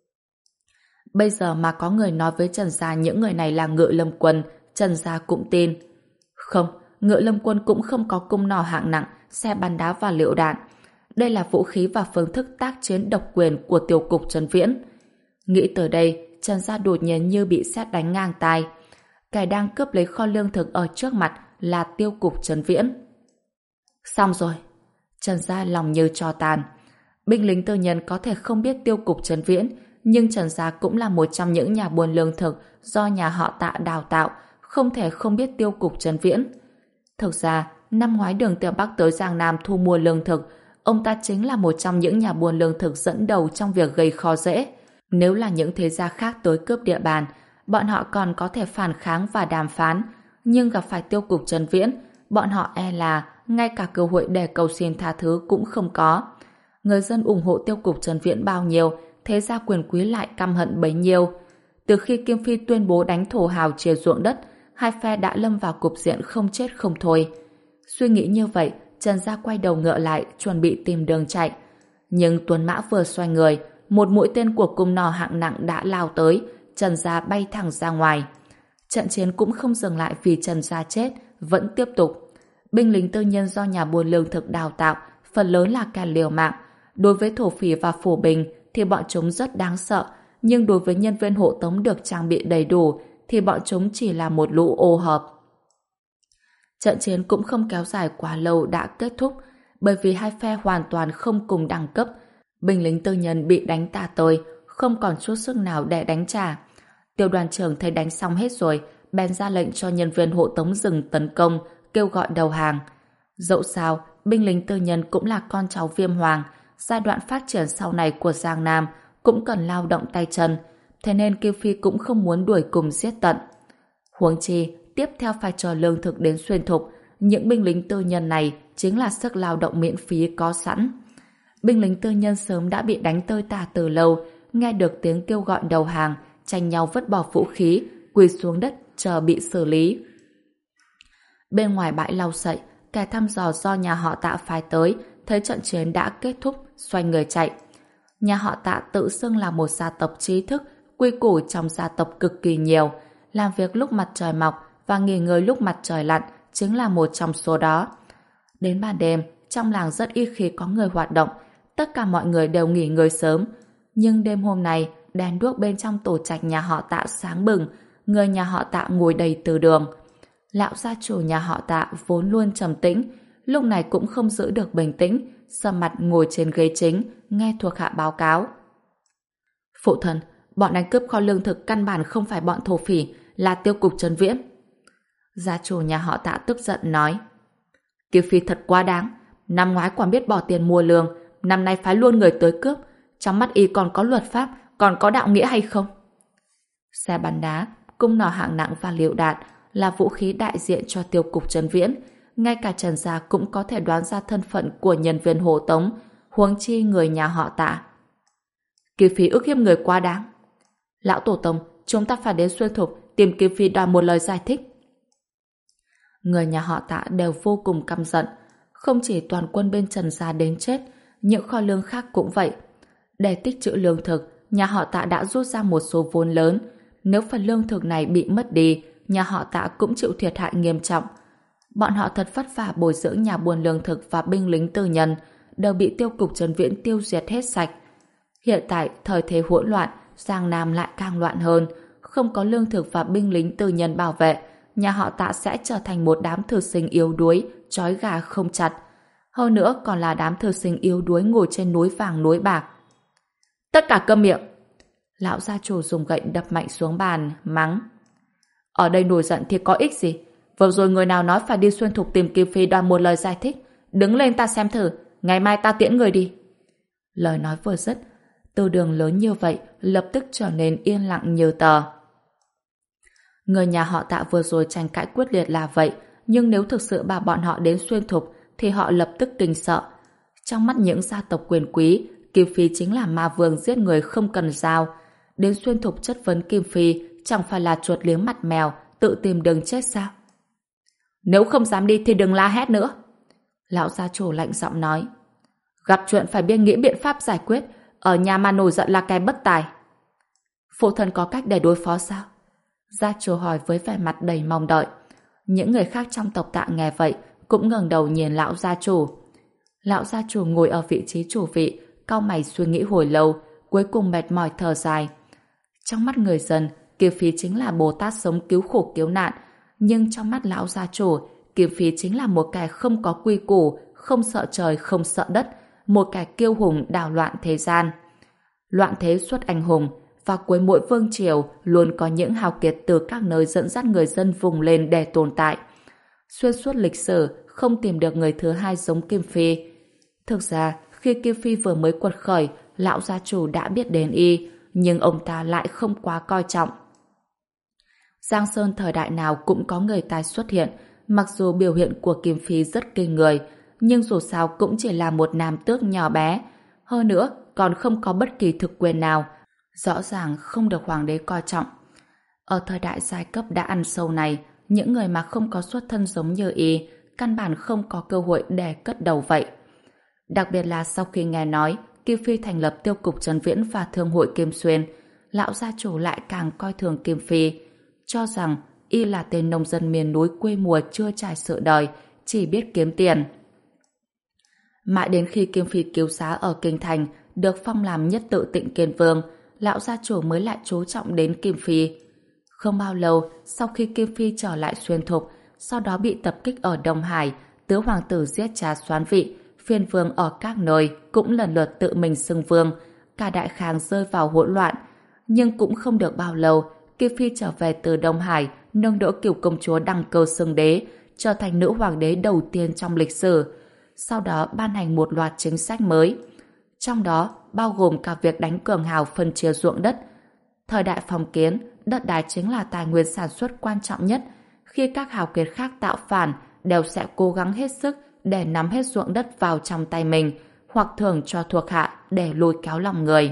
S1: Bây giờ mà có người nói với Trần Gia những người này là Ngự Lâm Quân, Trần Gia cũng tin. Không, Ngự Lâm Quân cũng không có cung nỏ hạng nặng, xe bắn đá và lựu đạn. Đây là vũ khí và phương thức tác chiến độc quyền của tiểu cục Trần Viễn. Nghĩ tới đây, Trần Gia đột nhiên như bị sét đánh ngang tai. Kẻ đang cướp lấy kho lương thực ở trước mặt là tiêu cục Trần Viễn. Xong rồi. Trần Gia lòng như tro tàn. Binh lính tư nhân có thể không biết tiêu cục Trần Viễn, nhưng Trần Gia cũng là một trong những nhà buôn lương thực do nhà họ Tạ đào tạo, không thể không biết tiêu cục Trần Viễn. Thực ra, năm ngoái Đường Tiểu Bắc tới Giang Nam thu mua lương thực, ông ta chính là một trong những nhà buôn lương thực dẫn đầu trong việc gây khó dễ. Nếu là những thế gia khác tới cướp địa bàn, bọn họ còn có thể phản kháng và đàm phán, nhưng gặp phải tiêu cục Trần Viễn, bọn họ e là ngay cả cơ hội để cầu xin tha thứ cũng không có. Người dân ủng hộ tiêu cục Trần Viễn bao nhiêu, thế gia quyền quý lại căm hận bấy nhiêu. Từ khi Kim Phi tuyên bố đánh thổ hào chia ruộng đất, hai phe đã lâm vào cục diện không chết không thôi. Suy nghĩ như vậy, Trần Gia quay đầu ngựa lại, chuẩn bị tìm đường chạy. Nhưng Tuấn Mã vừa xoay người, một mũi tên của cung nỏ hạng nặng đã lao tới, Trần Gia bay thẳng ra ngoài. Trận chiến cũng không dừng lại vì Trần Gia chết, vẫn tiếp tục. Binh lính tư nhân do nhà buôn lương thực đào tạo, phần lớn là kẻ liều mạng. Đối với thổ phỉ và phổ bình thì bọn chúng rất đáng sợ, nhưng đối với nhân viên hộ tống được trang bị đầy đủ thì bọn chúng chỉ là một lũ ô hợp. Trận chiến cũng không kéo dài quá lâu đã kết thúc, bởi vì hai phe hoàn toàn không cùng đẳng cấp. Binh lính tư nhân bị đánh tả tơi, không còn chút sức nào để đánh trả. Tiểu đoàn trưởng thấy đánh xong hết rồi, bèn ra lệnh cho nhân viên hộ tống dừng tấn công, kêu gọi đầu hàng. Dẫu sao, binh lính tư nhân cũng là con cháu Viêm Hoàng, giai đoạn phát triển sau này của Giang Nam cũng cần lao động tay chân, thế nên Kiêu Phi cũng không muốn đuổi cùng giết tận. Huống chi, tiếp theo phải chờ lương thực đến xuyên thục, những binh lính tư nhân này chính là sức lao động miễn phí có sẵn. Binh lính tư nhân sớm đã bị đánh tơi tả từ lâu, nghe được tiếng kêu gọi đầu hàng, tranh nhau vứt bỏ vũ khí, quỳ xuống đất chờ bị xử lý. Bên ngoài bãi lau sậy, kẻ thăm dò do nhà họ Tạ phái tới, thấy trận chiến đã kết thúc, xoay người chạy. Nhà họ Tạ tự xưng là một gia tộc trí thức, quy củ trong gia tộc cực kỳ nhiều, làm việc lúc mặt trời mọc và nghỉ ngơi lúc mặt trời lặn chính là một trong số đó. Đến ban đêm, trong làng rất ít khi có người hoạt động, tất cả mọi người đều nghỉ ngơi sớm. Nhưng đêm hôm nay, đèn đuốc bên trong tổ trạch nhà họ Tạ sáng bừng, người nhà họ Tạ ngồi đầy từ đường. Lão gia chủ nhà họ Tạ vốn luôn trầm tĩnh, lúc này cũng không giữ được bình tĩnh, sầm mặt ngồi trên ghế chính, nghe thuộc hạ báo cáo. Phụ thân, bọn đánh cướp kho lương thực căn bản không phải bọn thổ phỉ, là tiêu cục Trần Viễn. Gia chủ nhà họ Tạ tức giận nói. Kiều Phi thật quá đáng, năm ngoái còn biết bỏ tiền mua lương, năm nay phái luôn người tới cướp, trong mắt y còn có luật pháp, còn có đạo nghĩa hay không? Xe bắn đá, cung nỏ hạng nặng và lựu đạn là vũ khí đại diện cho tiêu cục Trần Viễn, ngay cả Trần Gia cũng có thể đoán ra thân phận của nhân viên hộ tống, huống chi người nhà họ Tạ. Kiều Phi ức hiếp người quá đáng. Lão tổ tông, chúng ta phải đến xuyên thục tìm Kiều Phi đòi một lời giải thích. Người nhà họ Tạ đều vô cùng căm giận, không chỉ toàn quân bên Trần Gia đến chết, những kho lương khác cũng vậy. Để tích trữ lương thực, nhà họ Tạ đã rút ra một số vốn lớn. Nếu phần lương thực này bị mất đi, nhà họ Tạ cũng chịu thiệt hại nghiêm trọng. Bọn họ thật vất vả bồi dưỡng nhà buôn lương thực và binh lính tư nhân, đều bị tiêu cục Trần Viễn tiêu diệt hết sạch. Hiện tại, thời thế hỗn loạn, Giang Nam lại càng loạn hơn. Không có lương thực và binh lính tư nhân bảo vệ, nhà họ Tạ sẽ trở thành một đám thư sinh yếu đuối, trói gà không chặt. Hơn nữa còn là đám thư sinh yếu đuối ngồi trên núi vàng núi bạc. Tất cả câm miệng! Lão gia chủ dùng gậy đập mạnh xuống bàn, mắng. Ở đây nổi giận thì có ích gì? Vừa rồi người nào nói phải đi xuyên thục tìm Kim Phi đòi một lời giải thích? Đứng lên ta xem thử, ngày mai ta tiễn người đi. Lời nói vừa dứt, từ đường lớn như vậy lập tức trở nên yên lặng như tờ. Người nhà họ Tạ vừa rồi tranh cãi quyết liệt là vậy, nhưng nếu thực sự bảo bọn họ đến xuyên thục thì họ lập tức kinh sợ. Trong mắt những gia tộc quyền quý, Kim Phi chính là ma vương giết người không cần dao. Đến Xuyên Thục chất vấn Kim Phi chẳng phải là chuột liếm mặt mèo, tự tìm đường chết sao? Nếu không dám đi thì đừng la hét nữa. Lão gia chủ lạnh giọng nói. Gặp chuyện phải biết nghĩ biện pháp giải quyết, ở nhà mà nổi giận là cái bất tài. Phụ thân có cách để đối phó sao? Gia chủ hỏi với vẻ mặt đầy mong đợi. Những người khác trong tộc Tạ nghe vậy cũng ngẩng đầu nhìn lão gia chủ. Lão gia chủ ngồi ở vị trí chủ vị, cau mày suy nghĩ hồi lâu, cuối cùng mệt mỏi thở dài. Trong mắt người dân, Kim Phi chính là Bồ Tát sống cứu khổ cứu nạn, nhưng trong mắt lão gia chủ, Kim Phi chính là một kẻ không có quy củ, không sợ trời, không sợ đất, một kẻ kiêu hùng đảo loạn thế gian. Loạn thế xuất anh hùng, và cuối mỗi vương triều luôn có những hào kiệt từ các nơi dẫn dắt người dân vùng lên để tồn tại. Xuyên suốt lịch sử, không tìm được người thứ hai giống Kim Phi. Thực ra, khi Kim Phi vừa mới quật khởi, lão gia chủ đã biết đến y, nhưng ông ta lại không quá coi trọng. Giang Sơn thời đại nào cũng có người tài xuất hiện, mặc dù biểu hiện của Kim Phi rất kinh người, nhưng dù sao cũng chỉ là một nam tước nhỏ bé. Hơn nữa, còn không có bất kỳ thực quyền nào, rõ ràng không được hoàng đế coi trọng. Ở thời đại giai cấp đã ăn sâu này, những người mà không có xuất thân giống như y, căn bản không có cơ hội để cất đầu vậy. Đặc biệt là sau khi nghe nói Kim Phi thành lập tiêu cục Trấn Viễn và thương hội Kim Xuyên, lão gia chủ lại càng coi thường Kim Phi, cho rằng y là tên nông dân miền núi quê mùa chưa trải sự đời, chỉ biết kiếm tiền. Mãi đến khi Kim Phi cứu giá ở Kinh Thành được phong làm nhất tự Tịnh Kiên Vương, lão gia chủ mới lại chú trọng đến Kim Phi. Không bao lâu sau khi Kim Phi trở lại Xuyên Thục, sau đó bị tập kích ở Đông Hải, tứ hoàng tử giết cha soán vị, phiên vương ở các nơi cũng lần lượt tự mình xưng vương, cả đại khang rơi vào hỗn loạn. Nhưng cũng không được bao lâu, Kim Phi trở về từ Đông Hải, nâng đỡ Cửu công chúa đăng cơ xưng đế, trở thành nữ hoàng đế đầu tiên trong lịch sử. Sau đó ban hành một loạt chính sách mới, trong đó bao gồm cả việc đánh cường hào phân chia ruộng đất. Thời đại phong kiến, đất đai chính là tài nguyên sản xuất quan trọng nhất. Khi các hào kiệt khác tạo phản, đều sẽ cố gắng hết sức để nắm hết ruộng đất vào trong tay mình, hoặc thưởng cho thuộc hạ để lôi kéo lòng người.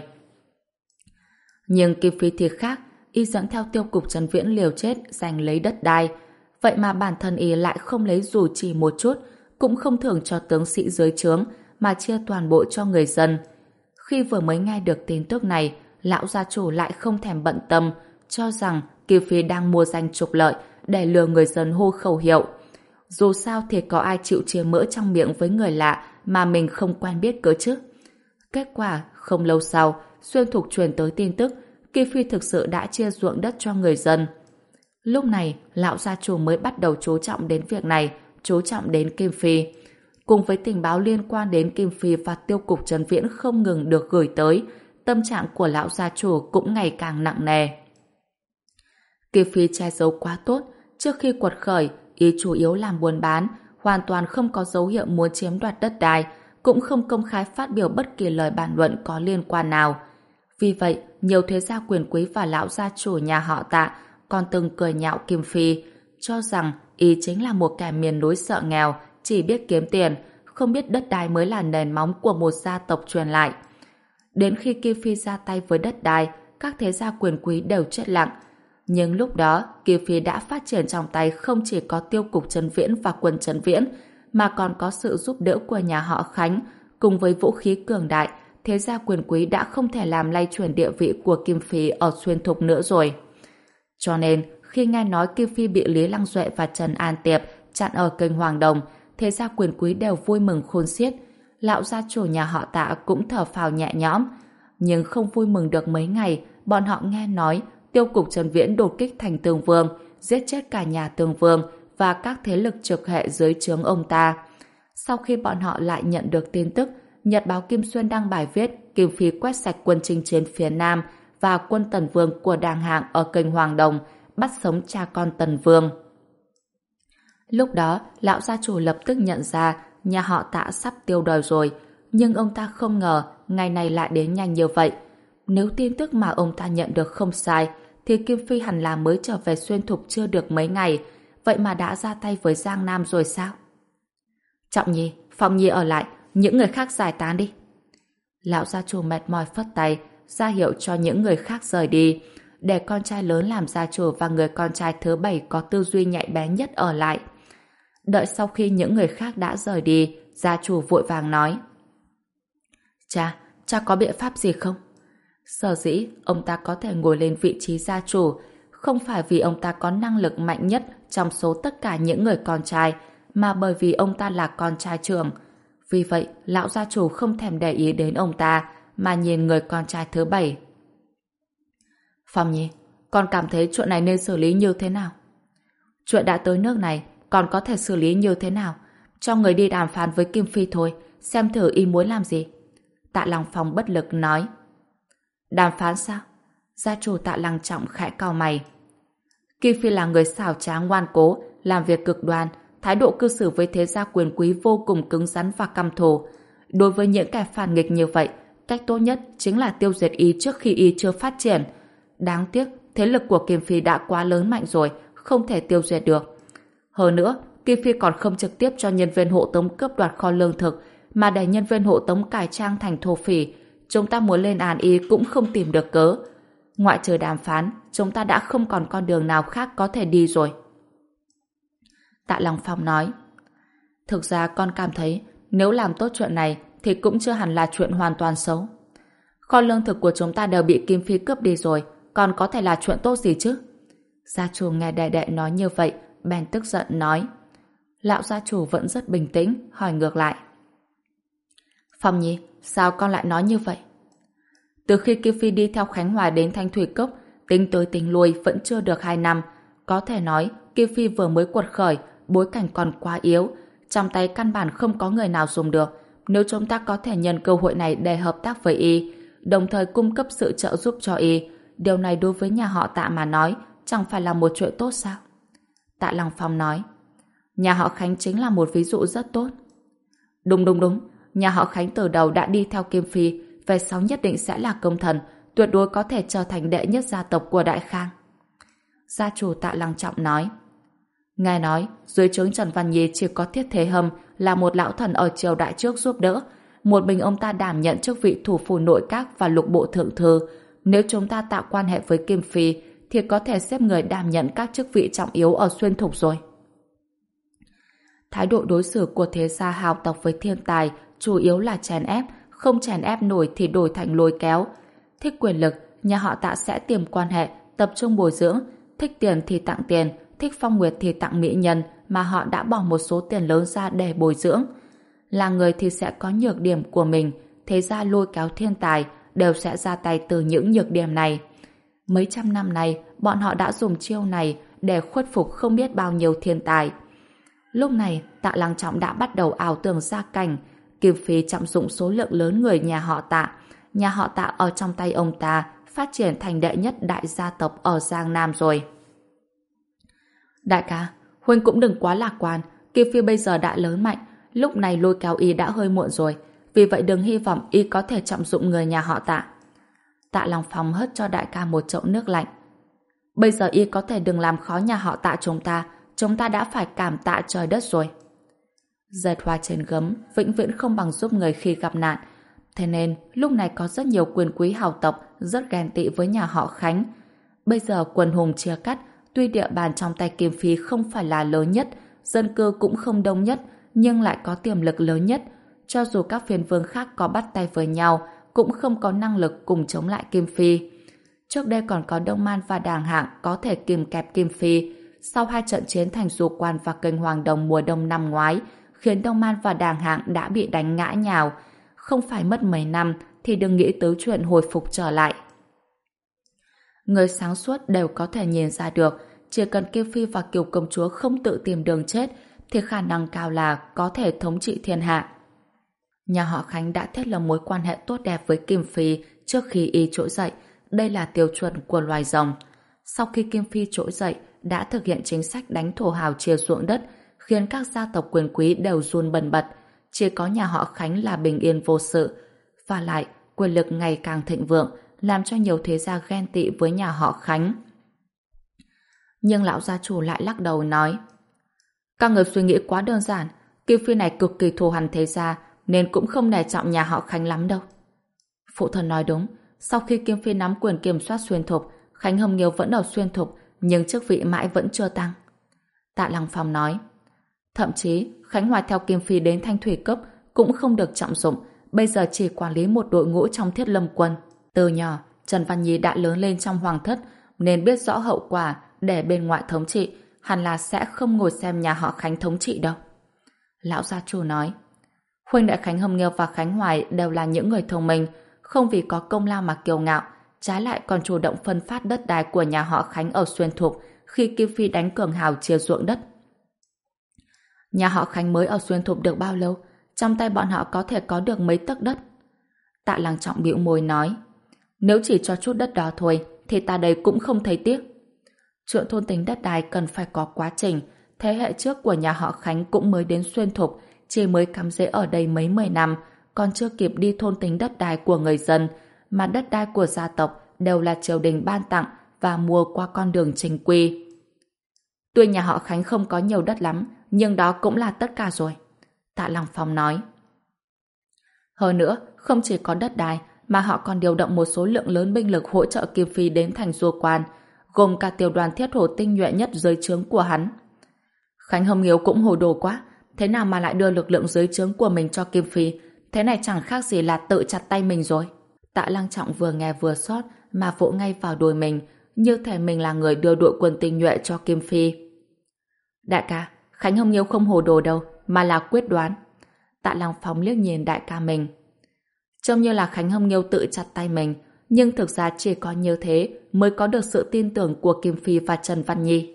S1: Nhưng Kim Phi thì khác, y dẫn theo tiêu cục Trấn Viễn liều chết giành lấy đất đai. Vậy mà bản thân y lại không lấy dù chỉ một chút, cũng không thưởng cho tướng sĩ dưới trướng, mà chia toàn bộ cho người dân. Khi vừa mới nghe được tin tức này, lão gia chủ lại không thèm bận tâm, cho rằng Kim Phi đang mua danh trục lợi để lừa người dân hô khẩu hiệu. Dù sao thì có ai chịu chia mỡ trong miệng với người lạ mà mình không quen biết cơ chứ. Kết quả, không lâu sau, Xuyên Thục truyền tới tin tức Kim Phi thực sự đã chia ruộng đất cho người dân. Lúc này, lão gia chủ mới bắt đầu chú trọng đến việc này, chú trọng đến Kim Phi. Cùng với tình báo liên quan đến Kim Phi và tiêu cục Trấn Viễn không ngừng được gửi tới, tâm trạng của lão gia chủ cũng ngày càng nặng nề. Kim Phi che giấu quá tốt, trước khi quật khởi, ý chủ yếu làm buôn bán, hoàn toàn không có dấu hiệu muốn chiếm đoạt đất đai, cũng không công khai phát biểu bất kỳ lời bàn luận có liên quan nào. Vì vậy, nhiều thế gia quyền quý và lão gia chủ nhà họ Tạ còn từng cười nhạo Kim Phi, cho rằng y chính là một kẻ miền núi sợ nghèo, chỉ biết kiếm tiền, không biết đất đai mới là nền móng của một gia tộc truyền lại. Đến khi Kim Phi ra tay với đất đai, các thế gia quyền quý đều chết lặng. Nhưng lúc đó, Kim Phi đã phát triển trong tay không chỉ có tiêu cục Trấn Viễn và quân Trấn Viễn, mà còn có sự giúp đỡ của nhà họ Khánh, cùng với vũ khí cường đại, thế gia quyền quý đã không thể làm lay chuyển địa vị của Kim Phi ở Xuyên Thục nữa rồi. Cho nên, khi nghe nói Kim Phi bị Lý Lăng Duệ và Trần An Tiệp chặn ở kênh Hoàng Đồng, thế gia quyền quý đều vui mừng khôn xiết. Lão gia chủ nhà họ Tạ cũng thở phào nhẹ nhõm. Nhưng không vui mừng được mấy ngày, bọn họ nghe nói tiêu cục Trấn Viễn đột kích thành Tường Vương, giết chết cả nhà Tường Vương và các thế lực trực hệ dưới trướng ông ta. Sau khi bọn họ lại nhận được tin tức, Nhật báo Kim Xuyên đăng bài viết Kim Phi quét sạch quân chinh chiến phía Nam và quân Tần Vương của Đàng Hạng ở kênh Hoàng Đồng, bắt sống cha con Tần Vương. Lúc đó, lão gia chủ lập tức nhận ra nhà họ Tạ sắp tiêu đời rồi, nhưng ông ta không ngờ ngày này lại đến nhanh như vậy. Nếu tin tức mà ông ta nhận được không sai, thì Kim Phi hẳn là mới trở về Xuyên Thục chưa được mấy ngày, vậy mà đã ra tay với Giang Nam rồi sao? Trọng Nhi, Phong Nhi ở lại, những người khác giải tán đi. Lão gia chủ mệt mỏi phất tay, ra hiệu cho những người khác rời đi, để con trai lớn làm gia chủ và người con trai thứ bảy có tư duy nhạy bén nhất ở lại. Đợi sau khi những người khác đã rời đi, gia chủ vội vàng nói: Cha, cha có biện pháp gì không? Sở dĩ ông ta có thể ngồi lên vị trí gia chủ không phải vì ông ta có năng lực mạnh nhất trong số tất cả những người con trai, mà bởi vì ông ta là con trai trưởng. Vì vậy, lão gia chủ không thèm để ý đến ông ta, mà nhìn người con trai thứ bảy. Phong Nhi, con cảm thấy chuyện này nên xử lý như thế nào? Chuyện đã tới nước này, còn có thể xử lý như thế nào? Cho người đi đàm phán với Kim Phi thôi, xem thử y muốn làm gì. Tạ Lăng Phong bất lực nói. Đàm phán sao? Gia chủ Tạ Lăng Trọng khẽ cau mày. Kim Phi là người xảo trá ngoan cố, làm việc cực đoan, thái độ cư xử với thế gia quyền quý vô cùng cứng rắn và căm thù. Đối với những kẻ phản nghịch như vậy, cách tốt nhất chính là tiêu diệt y trước khi y chưa phát triển. Đáng tiếc, thế lực của Kim Phi đã quá lớn mạnh rồi, không thể tiêu diệt được. Hơn nữa, Kim Phi còn không trực tiếp cho nhân viên hộ tống cướp đoạt kho lương thực, mà để nhân viên hộ tống cải trang thành thổ phỉ. Chúng ta muốn lên án y cũng không tìm được cớ. Ngoại trừ đàm phán, chúng ta đã không còn con đường nào khác có thể đi rồi. Tạ Lăng Phong nói. Thực ra con cảm thấy nếu làm tốt chuyện này thì cũng chưa hẳn là chuyện hoàn toàn xấu. Kho lương thực của chúng ta đều bị Kim Phi cướp đi rồi, còn có thể là chuyện tốt gì chứ? Gia chủ nghe đệ đệ nói như vậy, bèn tức giận nói. Lão gia chủ vẫn rất bình tĩnh, hỏi ngược lại. Phong Nhi, sao con lại nói như vậy? Từ khi Kim Phi đi theo Khánh Hòa đến Thanh Thủy Cốc, tính tới tính lui vẫn chưa được hai năm. Có thể nói, Kim Phi vừa mới quật khởi, bối cảnh còn quá yếu, trong tay căn bản không có người nào dùng được. Nếu chúng ta có thể nhân cơ hội này để hợp tác với y, đồng thời cung cấp sự trợ giúp cho y, điều này đối với nhà họ Tạ mà nói chẳng phải là một chuyện tốt sao? Tạ Lăng Phong nói. Nhà họ Khánh chính là một ví dụ rất tốt. Đúng đúng đúng, nhà họ Khánh từ đầu đã đi theo Kim Phi, về sau nhất định sẽ là công thần, tuyệt đối có thể trở thành đệ nhất gia tộc của Đại Khang. Gia chủ Tạ Lăng Trọng nói. Nghe nói, dưới trướng Trần Văn Nhi chỉ có Thiết Thế Hâm là một lão thần ở triều đại trước giúp đỡ, một mình ông ta đảm nhận chức vị thủ phủ nội các và lục bộ thượng thư. Nếu chúng ta tạo quan hệ với Kim Phi thì có thể xếp người đảm nhận các chức vị trọng yếu ở xuyên thục rồi. Thái độ đối xử của thế gia hào tộc với thiên tài chủ yếu là chèn ép, không chèn ép nổi thì đổi thành lôi kéo. Thích quyền lực, nhà họ Tạ sẽ tìm quan hệ, tập trung bồi dưỡng, thích tiền thì tặng tiền, thích phong nguyệt thì tặng mỹ nhân mà họ đã bỏ một số tiền lớn ra để bồi dưỡng. Là người thì sẽ có nhược điểm của mình, thế ra lôi kéo thiên tài đều sẽ ra tay từ những nhược điểm này. Mấy trăm năm nay, bọn họ đã dùng chiêu này để khuất phục không biết bao nhiêu thiên tài. Lúc này, Tạ Lăng Trọng đã bắt đầu ảo tưởng ra cảnh Kim Phi trọng dụng số lượng lớn người nhà họ Tạ. Nhà họ Tạ ở trong tay ông ta phát triển thành đệ nhất đại gia tộc ở Giang Nam rồi. Đại ca, huynh cũng đừng quá lạc quan. Kim Phi bây giờ đã lớn mạnh, lúc này lôi kéo y đã hơi muộn rồi. Vì vậy đừng hy vọng y có thể trọng dụng người nhà họ Tạ. Tạ Long Phong hất cho đại ca một chậu nước lạnh. Bây giờ y có thể đừng làm khó nhà họ Tạ chúng ta, chúng ta đã phải cảm tạ trời đất rồi. Dệt hoa trên gấm vĩnh viễn không bằng giúp người khi gặp nạn. Thế nên lúc này có rất nhiều quyền quý hào tộc rất ghen tị với nhà họ Khánh. Bây giờ quần hùng chia cắt, tuy địa bàn trong tay Kim Phi không phải là lớn nhất, dân cư cũng không đông nhất, nhưng lại có tiềm lực lớn nhất. Cho dù các phiên vương khác có bắt tay với nhau, cũng không có năng lực cùng chống lại Kim Phi. Trước đây còn có Đông Man và Đàng Hạng có thể kìm kẹp Kim Phi. Sau hai trận chiến thành Du Quan và kênh Hoàng Đồng mùa đông năm ngoái, khiến Đông Man và Đàng Hạng đã bị đánh ngã nhào. Không phải mất mấy năm thì đừng nghĩ tới chuyện hồi phục trở lại. Người sáng suốt đều có thể nhìn ra được, chỉ cần Kim Phi và Kiều Công Chúa không tự tìm đường chết, thì khả năng cao là có thể thống trị thiên hạ. Nhà họ Khánh đã thiết lập mối quan hệ tốt đẹp với Kim Phi trước khi y trỗi dậy. Đây là tiêu chuẩn của loài rồng. Sau khi Kim Phi trỗi dậy, đã thực hiện chính sách đánh thổ hào chia ruộng đất, khiến các gia tộc quyền quý đều run bần bật. Chỉ có nhà họ Khánh là bình yên vô sự. Và lại, quyền lực ngày càng thịnh vượng, làm cho nhiều thế gia ghen tị với nhà họ Khánh. Nhưng lão gia chủ lại lắc đầu nói: các người suy nghĩ quá đơn giản. Kim Phi này cực kỳ thù hằn thế gia, nên cũng không nể trọng nhà họ Khánh lắm đâu. Phụ thân nói đúng, sau khi Kim Phi nắm quyền kiểm soát Xuyên Thục, Khánh Hồng Nghiêu vẫn ở Xuyên Thục, nhưng chức vị mãi vẫn chưa tăng. Tạ Lăng Phong nói, thậm chí Khánh Hoài theo Kim Phi đến Thanh Thủy cấp cũng không được trọng dụng, bây giờ chỉ quản lý một đội ngũ trong Thiết Lâm quân. Từ nhỏ, Trần Văn Nhi đã lớn lên trong hoàng thất, nên biết rõ hậu quả để bên ngoại thống trị, hẳn là sẽ không ngồi xem nhà họ Khánh thống trị đâu. Lão gia chủ nói, huynh đệ Khánh Hồng Nghiêu và Khánh Hoài đều là những người thông minh, không vì có công lao mà kiêu ngạo, trái lại còn chủ động phân phát đất đai của nhà họ Khánh ở Xuyên Thục khi Kim Phi đánh Cường Hào chia ruộng đất. Nhà họ Khánh mới ở Xuyên Thục được bao lâu, trong tay bọn họ có thể có được mấy tấc đất. Tạ Lăng Trọng bĩu môi nói, nếu chỉ cho chút đất đó thôi thì ta đây cũng không thấy tiếc. Chuyện thôn tính đất đai cần phải có quá trình, thế hệ trước của nhà họ Khánh cũng mới đến Xuyên Thục, chỉ mới cắm rễ ở đây mấy mười năm, còn chưa kịp đi thôn tính đất đai của người dân, mà đất đai của gia tộc đều là triều đình ban tặng và mua qua con đường chính quy. Tuy nhà họ Khánh không có nhiều đất lắm, nhưng đó cũng là tất cả rồi. Tạ Lăng Phong nói. Hơn nữa, không chỉ có đất đai, mà họ còn điều động một số lượng lớn binh lực hỗ trợ Kim Phi đến thành Du Quan, gồm cả tiểu đoàn thiết hổ tinh nhuệ nhất dưới trướng của hắn. Khánh Hồng Nghiêu cũng hồ đồ quá, thế nào mà lại đưa lực lượng dưới trướng của mình cho Kim Phi, thế này chẳng khác gì là tự chặt tay mình rồi. Tạ Lăng Trọng vừa nghe vừa xót mà vỗ ngay vào đùi mình, như thể mình là người đưa đội quân tinh nhuệ cho Kim Phi. Đại ca, Khánh Hồng Nghiêu không hồ đồ đâu, mà là quyết đoán. Tạ Lăng Phong liếc nhìn đại ca mình. Trông như là Khánh Hồng Nghiêu tự chặt tay mình, nhưng thực ra chỉ có như thế mới có được sự tin tưởng của Kim Phi và Trần Văn Nhi.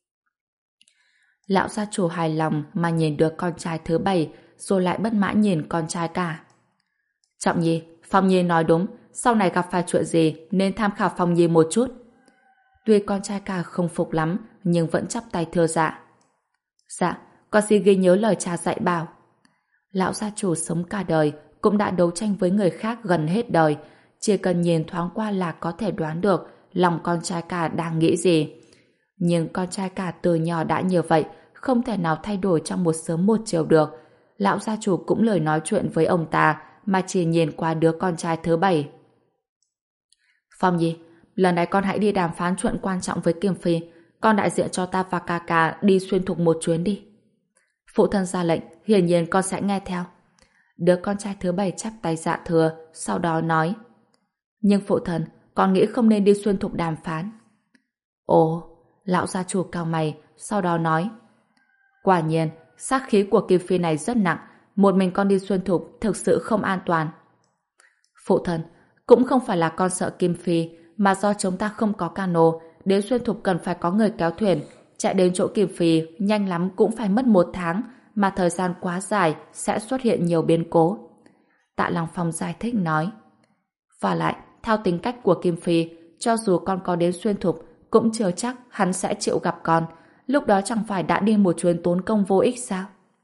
S1: Lão gia chủ hài lòng mà nhìn đứa con trai thứ bảy, rồi lại bất mãn nhìn con trai cả. Trọng Nhi, Phong Nhi nói đúng, sau này gặp phải chuyện gì nên tham khảo Phong Nhi một chút. Tuy con trai cả không phục lắm, nhưng vẫn chắp tay thưa dạ. Dạ, con xin ghi nhớ lời cha dạy bảo. Lão gia chủ sống cả đời, cũng đã đấu tranh với người khác gần hết đời, chỉ cần nhìn thoáng qua là có thể đoán được lòng con trai cả đang nghĩ gì. Nhưng con trai cả từ nhỏ đã như vậy, không thể nào thay đổi trong một sớm một chiều được. Lão gia chủ cũng lời nói chuyện với ông ta, mà chỉ nhìn qua đứa con trai thứ bảy. Phong Nhi, lần này con hãy đi đàm phán chuyện quan trọng với Kim Phi, con đại diện cho ta và ca ca đi Xuyên Thục một chuyến đi. Phụ thân ra lệnh, hiển nhiên con sẽ nghe theo. Đứa con trai thứ bảy chắp tay dạ thưa, sau đó nói, nhưng phụ thân, con nghĩ không nên đi Xuyên Thục đàm phán. Ồ, lão gia chủ cau mày, sau đó nói, quả nhiên, sát khí của Kim Phi này rất nặng, một mình con đi Xuyên Thục thực sự không an toàn. Phụ thân, cũng không phải là con sợ Kim Phi, mà do chúng ta không có cano, đến Xuyên Thục cần phải có người kéo thuyền, chạy đến chỗ Kim Phi nhanh lắm cũng phải mất một tháng, mà thời gian quá dài sẽ xuất hiện nhiều biến cố. Tạ Lăng Phong giải thích nói, và lại, theo tính cách của Kim Phi, cho dù con có đến Xuyên Thục, cũng chưa chắc hắn sẽ chịu gặp con, lúc đó chẳng phải đã đi một chuyến tốn công vô ích sao?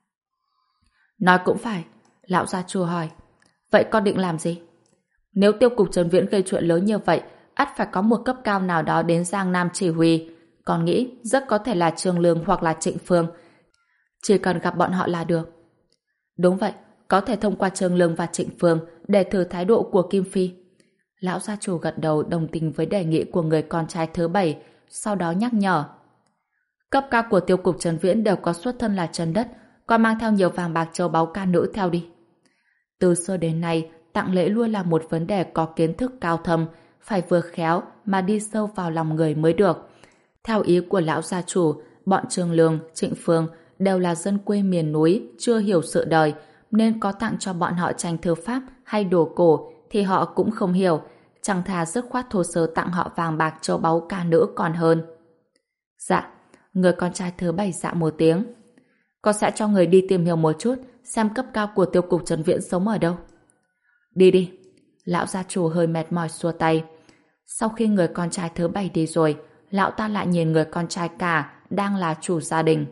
S1: Nói cũng phải, lão gia chủ hỏi, vậy con định làm gì? Nếu tiêu cục Trần Viễn gây chuyện lớn như vậy, ắt phải có một cấp cao nào đó đến Giang Nam chỉ huy. Con nghĩ rất có thể là Trương Lương hoặc là Trịnh Phương. Chỉ cần gặp bọn họ là được. Đúng vậy, có thể thông qua Trương Lương và Trịnh Phương để thử thái độ của Kim Phi. Lão gia chủ gật đầu đồng tình với đề nghị của người con trai thứ bảy, sau đó nhắc nhở. Cấp cao của tiêu cục Trần Viễn đều có xuất thân là Trần Đất, con mang theo nhiều vàng bạc châu báu ca nữ theo đi. Từ xưa đến nay, tặng lễ luôn là một vấn đề có kiến thức cao thâm, phải vừa khéo mà đi sâu vào lòng người mới được. Theo ý của lão gia chủ, bọn Trương Lương, Trịnh Phương đều là dân quê miền núi, chưa hiểu sự đời, nên có tặng cho bọn họ tranh thư pháp hay đồ cổ thì họ cũng không hiểu, chẳng thà dứt khoát thô sơ tặng họ vàng bạc châu báu ca nữ còn hơn. Dạ, người con trai thứ bảy dạ một tiếng. Con sẽ cho người đi tìm hiểu một chút, xem cấp cao của tiêu cục Trần Viễn sống ở đâu. Đi đi. Lão gia chủ hơi mệt mỏi xua tay. Sau khi người con trai thứ bảy đi rồi, lão ta lại nhìn người con trai cả đang là chủ gia đình.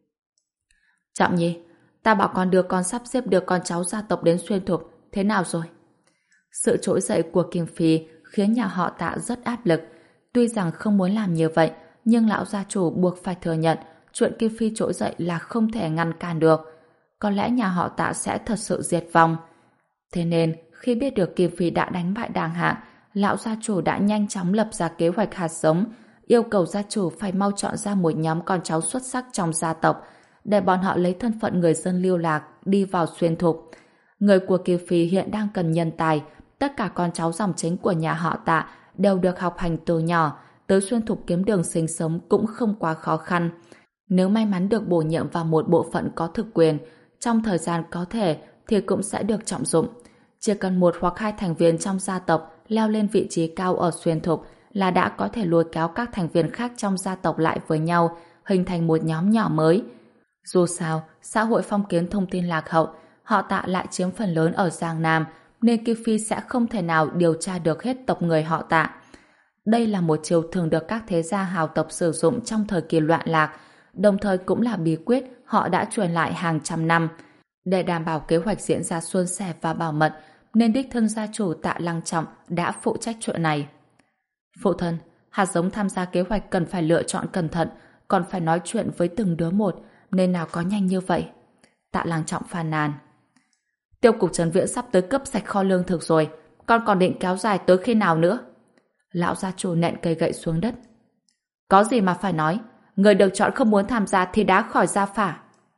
S1: Trọng Nhi, ta bảo con đưa con sắp xếp đưa con cháu gia tộc đến Xuyên Thục, thế nào rồi? Sự trỗi dậy của Kim Phi khiến nhà họ Tạ rất áp lực. Tuy rằng không muốn làm như vậy, nhưng lão gia chủ buộc phải thừa nhận chuyện Kim Phi trỗi dậy là không thể ngăn cản được. có lẽ nhà họ Tạ sẽ thật sự diệt vong. Thế nên, khi biết được Kim Phi đã đánh bại Đàng Hạ, lão gia chủ đã nhanh chóng lập ra kế hoạch hạt giống, yêu cầu gia chủ phải mau chọn ra một nhóm con cháu xuất sắc trong gia tộc, để bọn họ lấy thân phận người dân lưu lạc đi vào xuyên thục. Người của Kim Phi hiện đang cần nhân tài, tất cả con cháu dòng chính của nhà họ Tạ đều được học hành từ nhỏ, tới xuyên thục kiếm đường sinh sống cũng không quá khó khăn. Nếu may mắn được bổ nhiệm vào một bộ phận có thực quyền, trong thời gian có thể thì cũng sẽ được trọng dụng. Chỉ cần một hoặc hai thành viên trong gia tộc leo lên vị trí cao ở xuyên thục là đã có thể lôi kéo các thành viên khác trong gia tộc lại với nhau, hình thành một nhóm nhỏ mới. Dù sao, xã hội phong kiến thông tin lạc hậu, họ Tạ lại chiếm phần lớn ở Giang Nam, nên Kim Phi sẽ không thể nào điều tra được hết tộc người họ Tạ. Đây là một chiêu thường được các thế gia hào tộc sử dụng trong thời kỳ loạn lạc, đồng thời cũng là bí quyết họ đã truyền lại hàng trăm năm. Để đảm bảo kế hoạch diễn ra suôn sẻ và bảo mật, nên đích thân gia chủ Tạ Lăng Trọng đã phụ trách chuyện này. Phụ thân, hạt giống tham gia kế hoạch cần phải lựa chọn cẩn thận, còn phải nói chuyện với từng đứa một, nên nào có nhanh như vậy. Tạ Lăng Trọng phàn nàn. Tiêu cục Trấn Viễn sắp tới cướp sạch kho lương thực rồi, con còn định kéo dài tới khi nào nữa? Lão gia chủ nện cây gậy xuống đất. Có gì mà phải nói, người được chọn không muốn tham gia thì đã khỏi gia phả.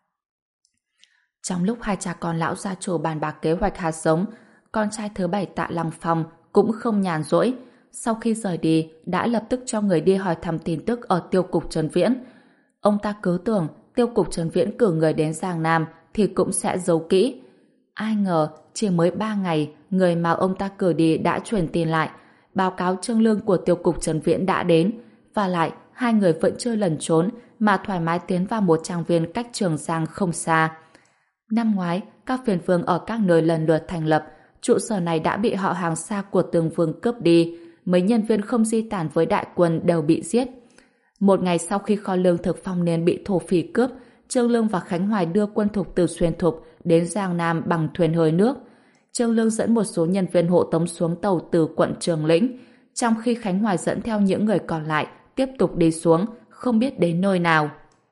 S1: Trong lúc hai cha con lão gia chủ bàn bạc kế hoạch hạt giống, con trai thứ bảy Tạ Lăng Phong cũng không nhàn rỗi. Sau khi rời đi, đã lập tức cho người đi hỏi thăm tin tức ở tiêu cục Trấn Viễn. Ông ta cứ tưởng tiêu cục Trấn Viễn cử người đến Giang Nam thì cũng sẽ giấu kỹ. Ai ngờ, chỉ mới ba ngày, người mà ông ta cử đi đã truyền tin lại. Báo cáo trương lương của tiêu cục Trấn Viễn đã đến, và lại hai người vẫn chưa lẩn trốn mà thoải mái tiến vào một trang viên cách Trường Giang không xa. Năm ngoái, các phiên vương ở các nơi lần lượt thành lập, trụ sở này đã bị họ hàng xa của từng vương cướp đi, mấy nhân viên không di tản với đại quân đều bị giết. Một ngày sau khi kho lương thực Phong Niên bị thổ phỉ cướp, Trương Lương và Khánh Hoài đưa quân thục từ xuyên thục đến Giang Nam bằng thuyền hơi nước. Trương Lương dẫn một số nhân viên hộ tống xuống tàu từ quận Trường Lĩnh, trong khi Khánh Hoài dẫn theo những người còn lại tiếp tục đi xuống, không biết đến nơi nào.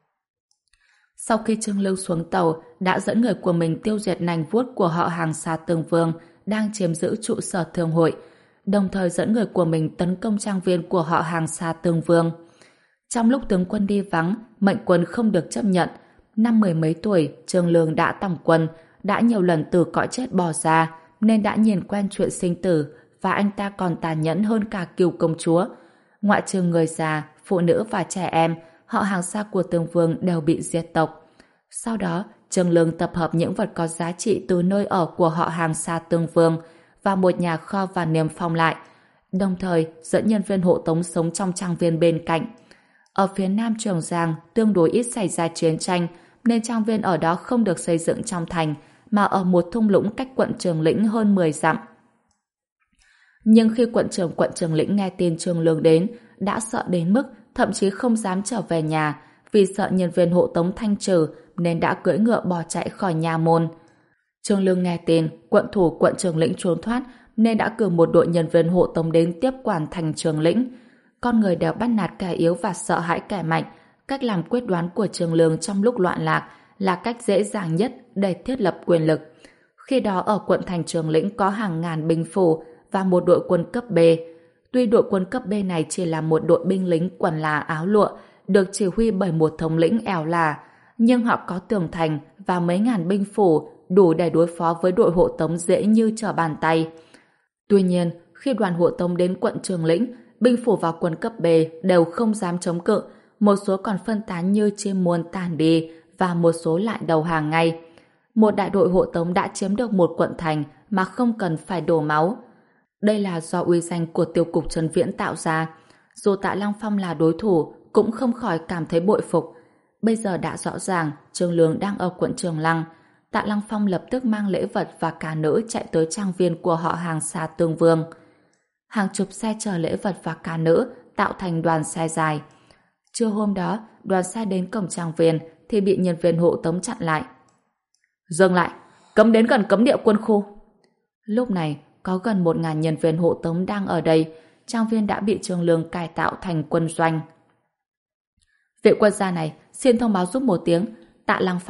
S1: Sau khi Trương Lương xuống tàu, đã dẫn người của mình tiêu diệt nành vuốt của họ hàng xa Tương Vương đang chiếm giữ trụ sở thương hội, đồng thời dẫn người của mình tấn công trang viên của họ hàng xa Tương Vương. Trong lúc tướng quân đi vắng, mệnh quân không được chấp nhận. Năm mười mấy tuổi, Trương Lương đã tòng quân, đã nhiều lần từ cõi chết bò ra, nên đã nhìn quen chuyện sinh tử, và anh ta còn tàn nhẫn hơn cả Cửu công chúa. Ngoại trừ người già, phụ nữ và trẻ em, họ hàng xa của Tương Vương đều bị diệt tộc. Sau đó, Trương Lương tập hợp những vật có giá trị từ nơi ở của họ hàng xa Tương Vương vào một nhà kho và niêm phong lại, đồng thời dẫn nhân viên hộ tống sống trong trang viên bên cạnh. Ở phía nam Trường Giang tương đối ít xảy ra chiến tranh, nên trang viên ở đó không được xây dựng trong thành, mà ở một thung lũng cách quận Trường Lĩnh hơn mười dặm. Nhưng khi quận trưởng quận Trường Lĩnh nghe tin Trương Lương đến, đã sợ đến mức thậm chí không dám trở về nhà, vì sợ nhân viên hộ tống thanh trừ nên đã cưỡi ngựa bỏ chạy khỏi nhà môn. Trương Lương nghe tin quận thủ quận Trường Lĩnh trốn thoát, nên đã cử một đội nhân viên hộ tống đến tiếp quản thành Trường Lĩnh. Con người đều bắt nạt kẻ yếu và sợ hãi kẻ mạnh. Cách làm quyết đoán của Trương Lương trong lúc loạn lạc là cách dễ dàng nhất để thiết lập quyền lực. Khi đó ở quận thành Trường Lĩnh có hàng ngàn binh phủ và một đội quân cấp B. Tuy đội quân cấp B này chỉ là một đội binh lính quần là áo lụa, được chỉ huy bởi một thống lĩnh ẻo là, nhưng họ có tường thành và mấy ngàn binh phủ đủ để đối phó với đội hộ tống dễ như trở bàn tay. Tuy nhiên, khi đoàn hộ tống đến quận Trường Lĩnh, binh phủ và quân cấp B đều không dám chống cự, một số còn phân tán như chim muôn tản đi và một số lại đầu hàng ngay. Một đại đội hộ tống đã chiếm được một quận thành mà không cần phải đổ máu. Đây là do uy danh của tiêu cục Trấn Viễn tạo ra. Dù Tạ Lăng Phong là đối thủ, cũng không khỏi cảm thấy bội phục. Bây giờ đã rõ ràng Trương Lương đang ở quận Trường Lăng. Tạ Lăng Phong lập tức mang lễ vật và cả nữ chạy tới trang viên của họ hàng xa Tương Vương. Hàng chục xe chở lễ vật và cả nữ tạo thành đoàn xe dài. Trưa hôm đó, đoàn xe đến cổng trang viên thì bị nhân viên hộ tống chặn lại. Dừng lại, cấm đến gần cấm địa quân khu. Lúc này, có gần một ngàn nhân viên hộ tống đang ở đây. Trang viên đã bị Trương Lương cải tạo thành quân doanh. Vị quân gia này, xin thông báo giúp một tiếng. Tạ Lăng Phong,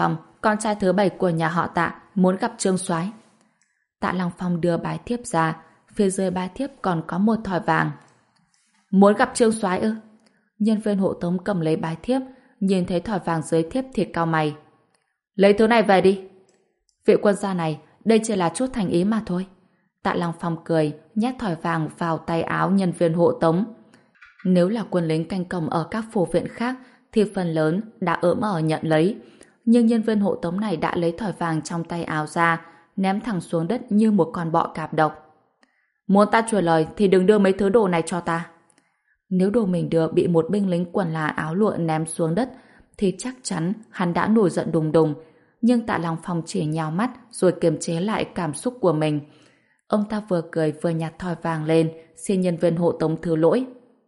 S1: con trai thứ bảy của nhà họ Tạ muốn gặp Trương soái. Tạ Lăng Phong đưa bái thiếp ra, phía dưới bái thiếp còn có một thỏi vàng. Muốn gặp Trương soái ư? Nhân viên hộ tống cầm lấy bái thiếp, nhìn thấy thỏi vàng dưới thiếp thì cau mày. Lấy thứ này về đi. Vị quân gia này, đây chỉ là chút thành ý mà thôi. Tạ Lăng Phong cười, nhét thỏi vàng vào tay áo nhân viên hộ tống. Nếu là quân lính canh cổng ở các phủ viện khác thì phần lớn đã ỡm ở nhận lấy. Nhưng nhân viên hộ tống này đã lấy thỏi vàng trong tay áo ra, ném thẳng xuống đất như một con bọ cạp độc. Muốn ta truyền lời thì đừng đưa mấy thứ đồ này cho ta. Nếu đồ mình đưa bị một binh lính quần là áo lụa ném xuống đất thì chắc chắn hắn đã nổi giận đùng đùng. Nhưng Tạ Lăng Phong chỉ nhào mắt rồi kiềm chế lại cảm xúc của mình. Ông ta vừa cười vừa nhặt thỏi vàng lên, xin nhân viên hộ tống thứ lỗi.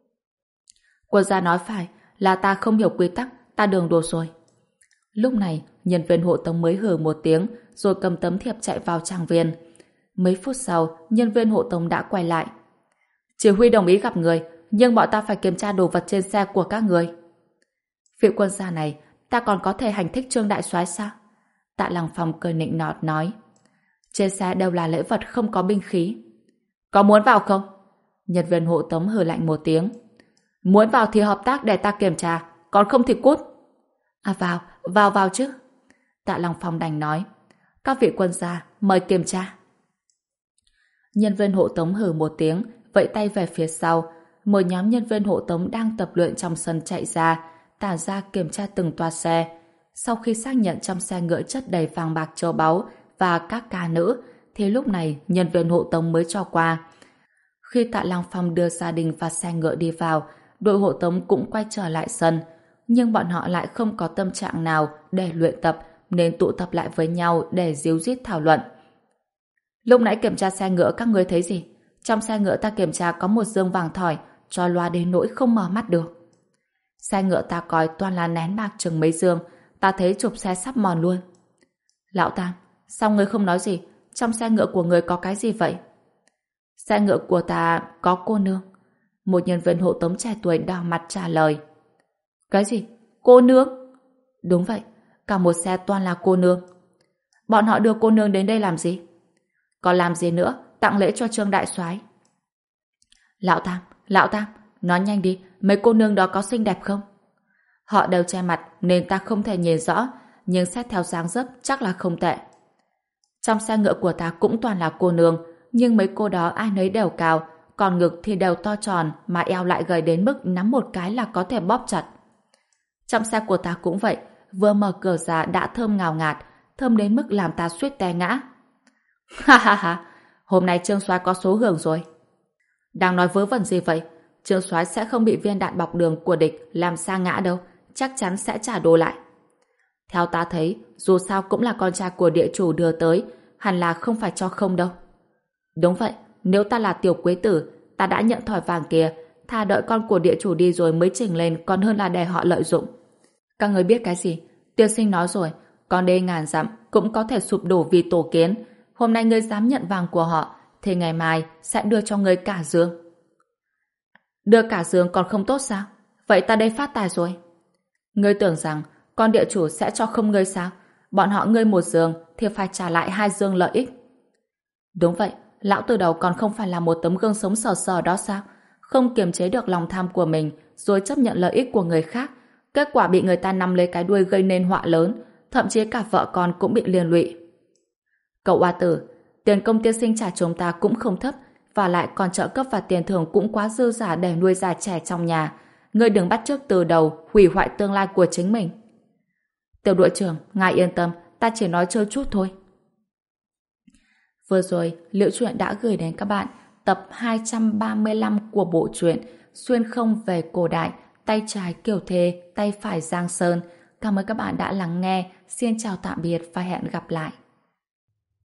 S1: Quân gia nói phải, là ta không hiểu quy tắc, ta đường đột rồi. Lúc này, nhân viên hộ tống mới hừ một tiếng, rồi cầm tấm thiệp chạy vào trang viên. Mấy phút sau, nhân viên hộ tống đã quay lại. Chỉ huy đồng ý gặp người, nhưng bọn ta phải kiểm tra đồ vật trên xe của các người. Vị quân gia này, ta còn có thể hành thích Trương đại soái sao? Tạ Lăng Phong cười nịnh nọt nói. Trên xe đều là lễ vật không có binh khí. Có muốn vào không? Nhân viên hộ tống hừ lạnh một tiếng. Muốn vào thì hợp tác để ta kiểm tra, còn không thì cút. À vào, vào vào chứ. Tạ Lăng Phong đành nói. Các vị quân gia, mời kiểm tra. Nhân viên hộ tống hừ một tiếng, vẫy tay về phía sau. Một nhóm nhân viên hộ tống đang tập luyện trong sân chạy ra, tản ra kiểm tra từng toa xe. Sau khi xác nhận trong xe ngựa chất đầy vàng bạc châu báu và các ca nữ, thì lúc này nhân viên hộ tống mới cho qua. Khi Tạ Lăng Phong đưa gia đình và xe ngựa đi vào, đội hộ tống cũng quay trở lại sân. Nhưng bọn họ lại không có tâm trạng nào để luyện tập, nên tụ tập lại với nhau để díu dít thảo luận. Lúc nãy kiểm tra xe ngựa các ngươi thấy gì? Trong xe ngựa ta kiểm tra có một dương vàng thỏi, cho loa đến nỗi không mở mắt được. Xe ngựa ta coi toàn là nén bạc chừng mấy dương, ta thấy trục xe sắp mòn luôn. Lão Tam, sao ngươi không nói gì? Trong xe ngựa của ngươi có cái gì vậy? Xe ngựa của ta có cô nương. Một nhân viên hộ tống trẻ tuổi đỏ mặt trả lời. Cái gì? Cô nương? Đúng vậy, cả một xe toàn là cô nương. Bọn họ đưa cô nương đến đây làm gì? Còn làm gì nữa? Tặng lễ cho Trương đại soái. Lão Tam, Lão Tam, nói nhanh đi, mấy cô nương đó có xinh đẹp không? Họ đều che mặt nên ta không thể nhìn rõ, nhưng xét theo dáng dấp chắc là không tệ. Trong xe ngựa của ta cũng toàn là cô nương, nhưng mấy cô đó ai nấy đều cao, còn ngực thì đều to tròn mà eo lại gầy đến mức nắm một cái là có thể bóp chặt. Trong xe của ta cũng vậy, vừa mở cửa ra đã thơm ngào ngạt, thơm đến mức làm ta suýt té ngã. Ha ha ha, hôm nay Trương soái có số hưởng rồi. Đang nói vớ vẩn gì vậy? Trương soái sẽ không bị viên đạn bọc đường của địch làm sa ngã đâu, chắc chắn sẽ trả đồ lại. Theo ta thấy, dù sao cũng là con trai của địa chủ đưa tới, hẳn là không phải cho không đâu. Đúng vậy, nếu ta là tiểu quế tử, ta đã nhận thỏi vàng kia, thà đợi con của địa chủ đi rồi mới trình lên còn hơn là để họ lợi dụng. Các người biết cái gì? Tiên sinh nói rồi, con đê ngàn dặm cũng có thể sụp đổ vì tổ kiến. Hôm nay ngươi dám nhận vàng của họ, thì ngày mai sẽ đưa cho ngươi cả dương. Đưa cả dương còn không tốt sao? Vậy ta đây phát tài rồi. Ngươi tưởng rằng con địa chủ sẽ cho không ngươi sao? Bọn họ ngươi một dương thì phải trả lại hai dương lợi ích. Đúng vậy, lão từ đầu còn không phải là một tấm gương sống sờ sờ đó sao? Không kiềm chế được lòng tham của mình rồi chấp nhận lợi ích của người khác. Kết quả bị người ta nắm lấy cái đuôi gây nên họa lớn, thậm chí cả vợ con cũng bị liên lụy. Cậu oa tử, tiền công tiên sinh trả chúng ta cũng không thấp, và lại còn trợ cấp và tiền thưởng cũng quá dư giả để nuôi già trẻ trong nhà. Ngươi đừng bắt chước từ đầu hủy hoại tương lai của chính mình. Tiểu đội trưởng, ngài yên tâm, ta chỉ nói chơi chút thôi. Vừa rồi, Liễu Chuyện đã gửi đến các bạn tập hai trăm ba mươi lăm của bộ truyện Xuyên không về cổ đại, tay trái Kiều Thê, tay phải Giang Sơn. Cảm ơn các bạn đã lắng nghe. Xin chào tạm biệt và hẹn gặp lại.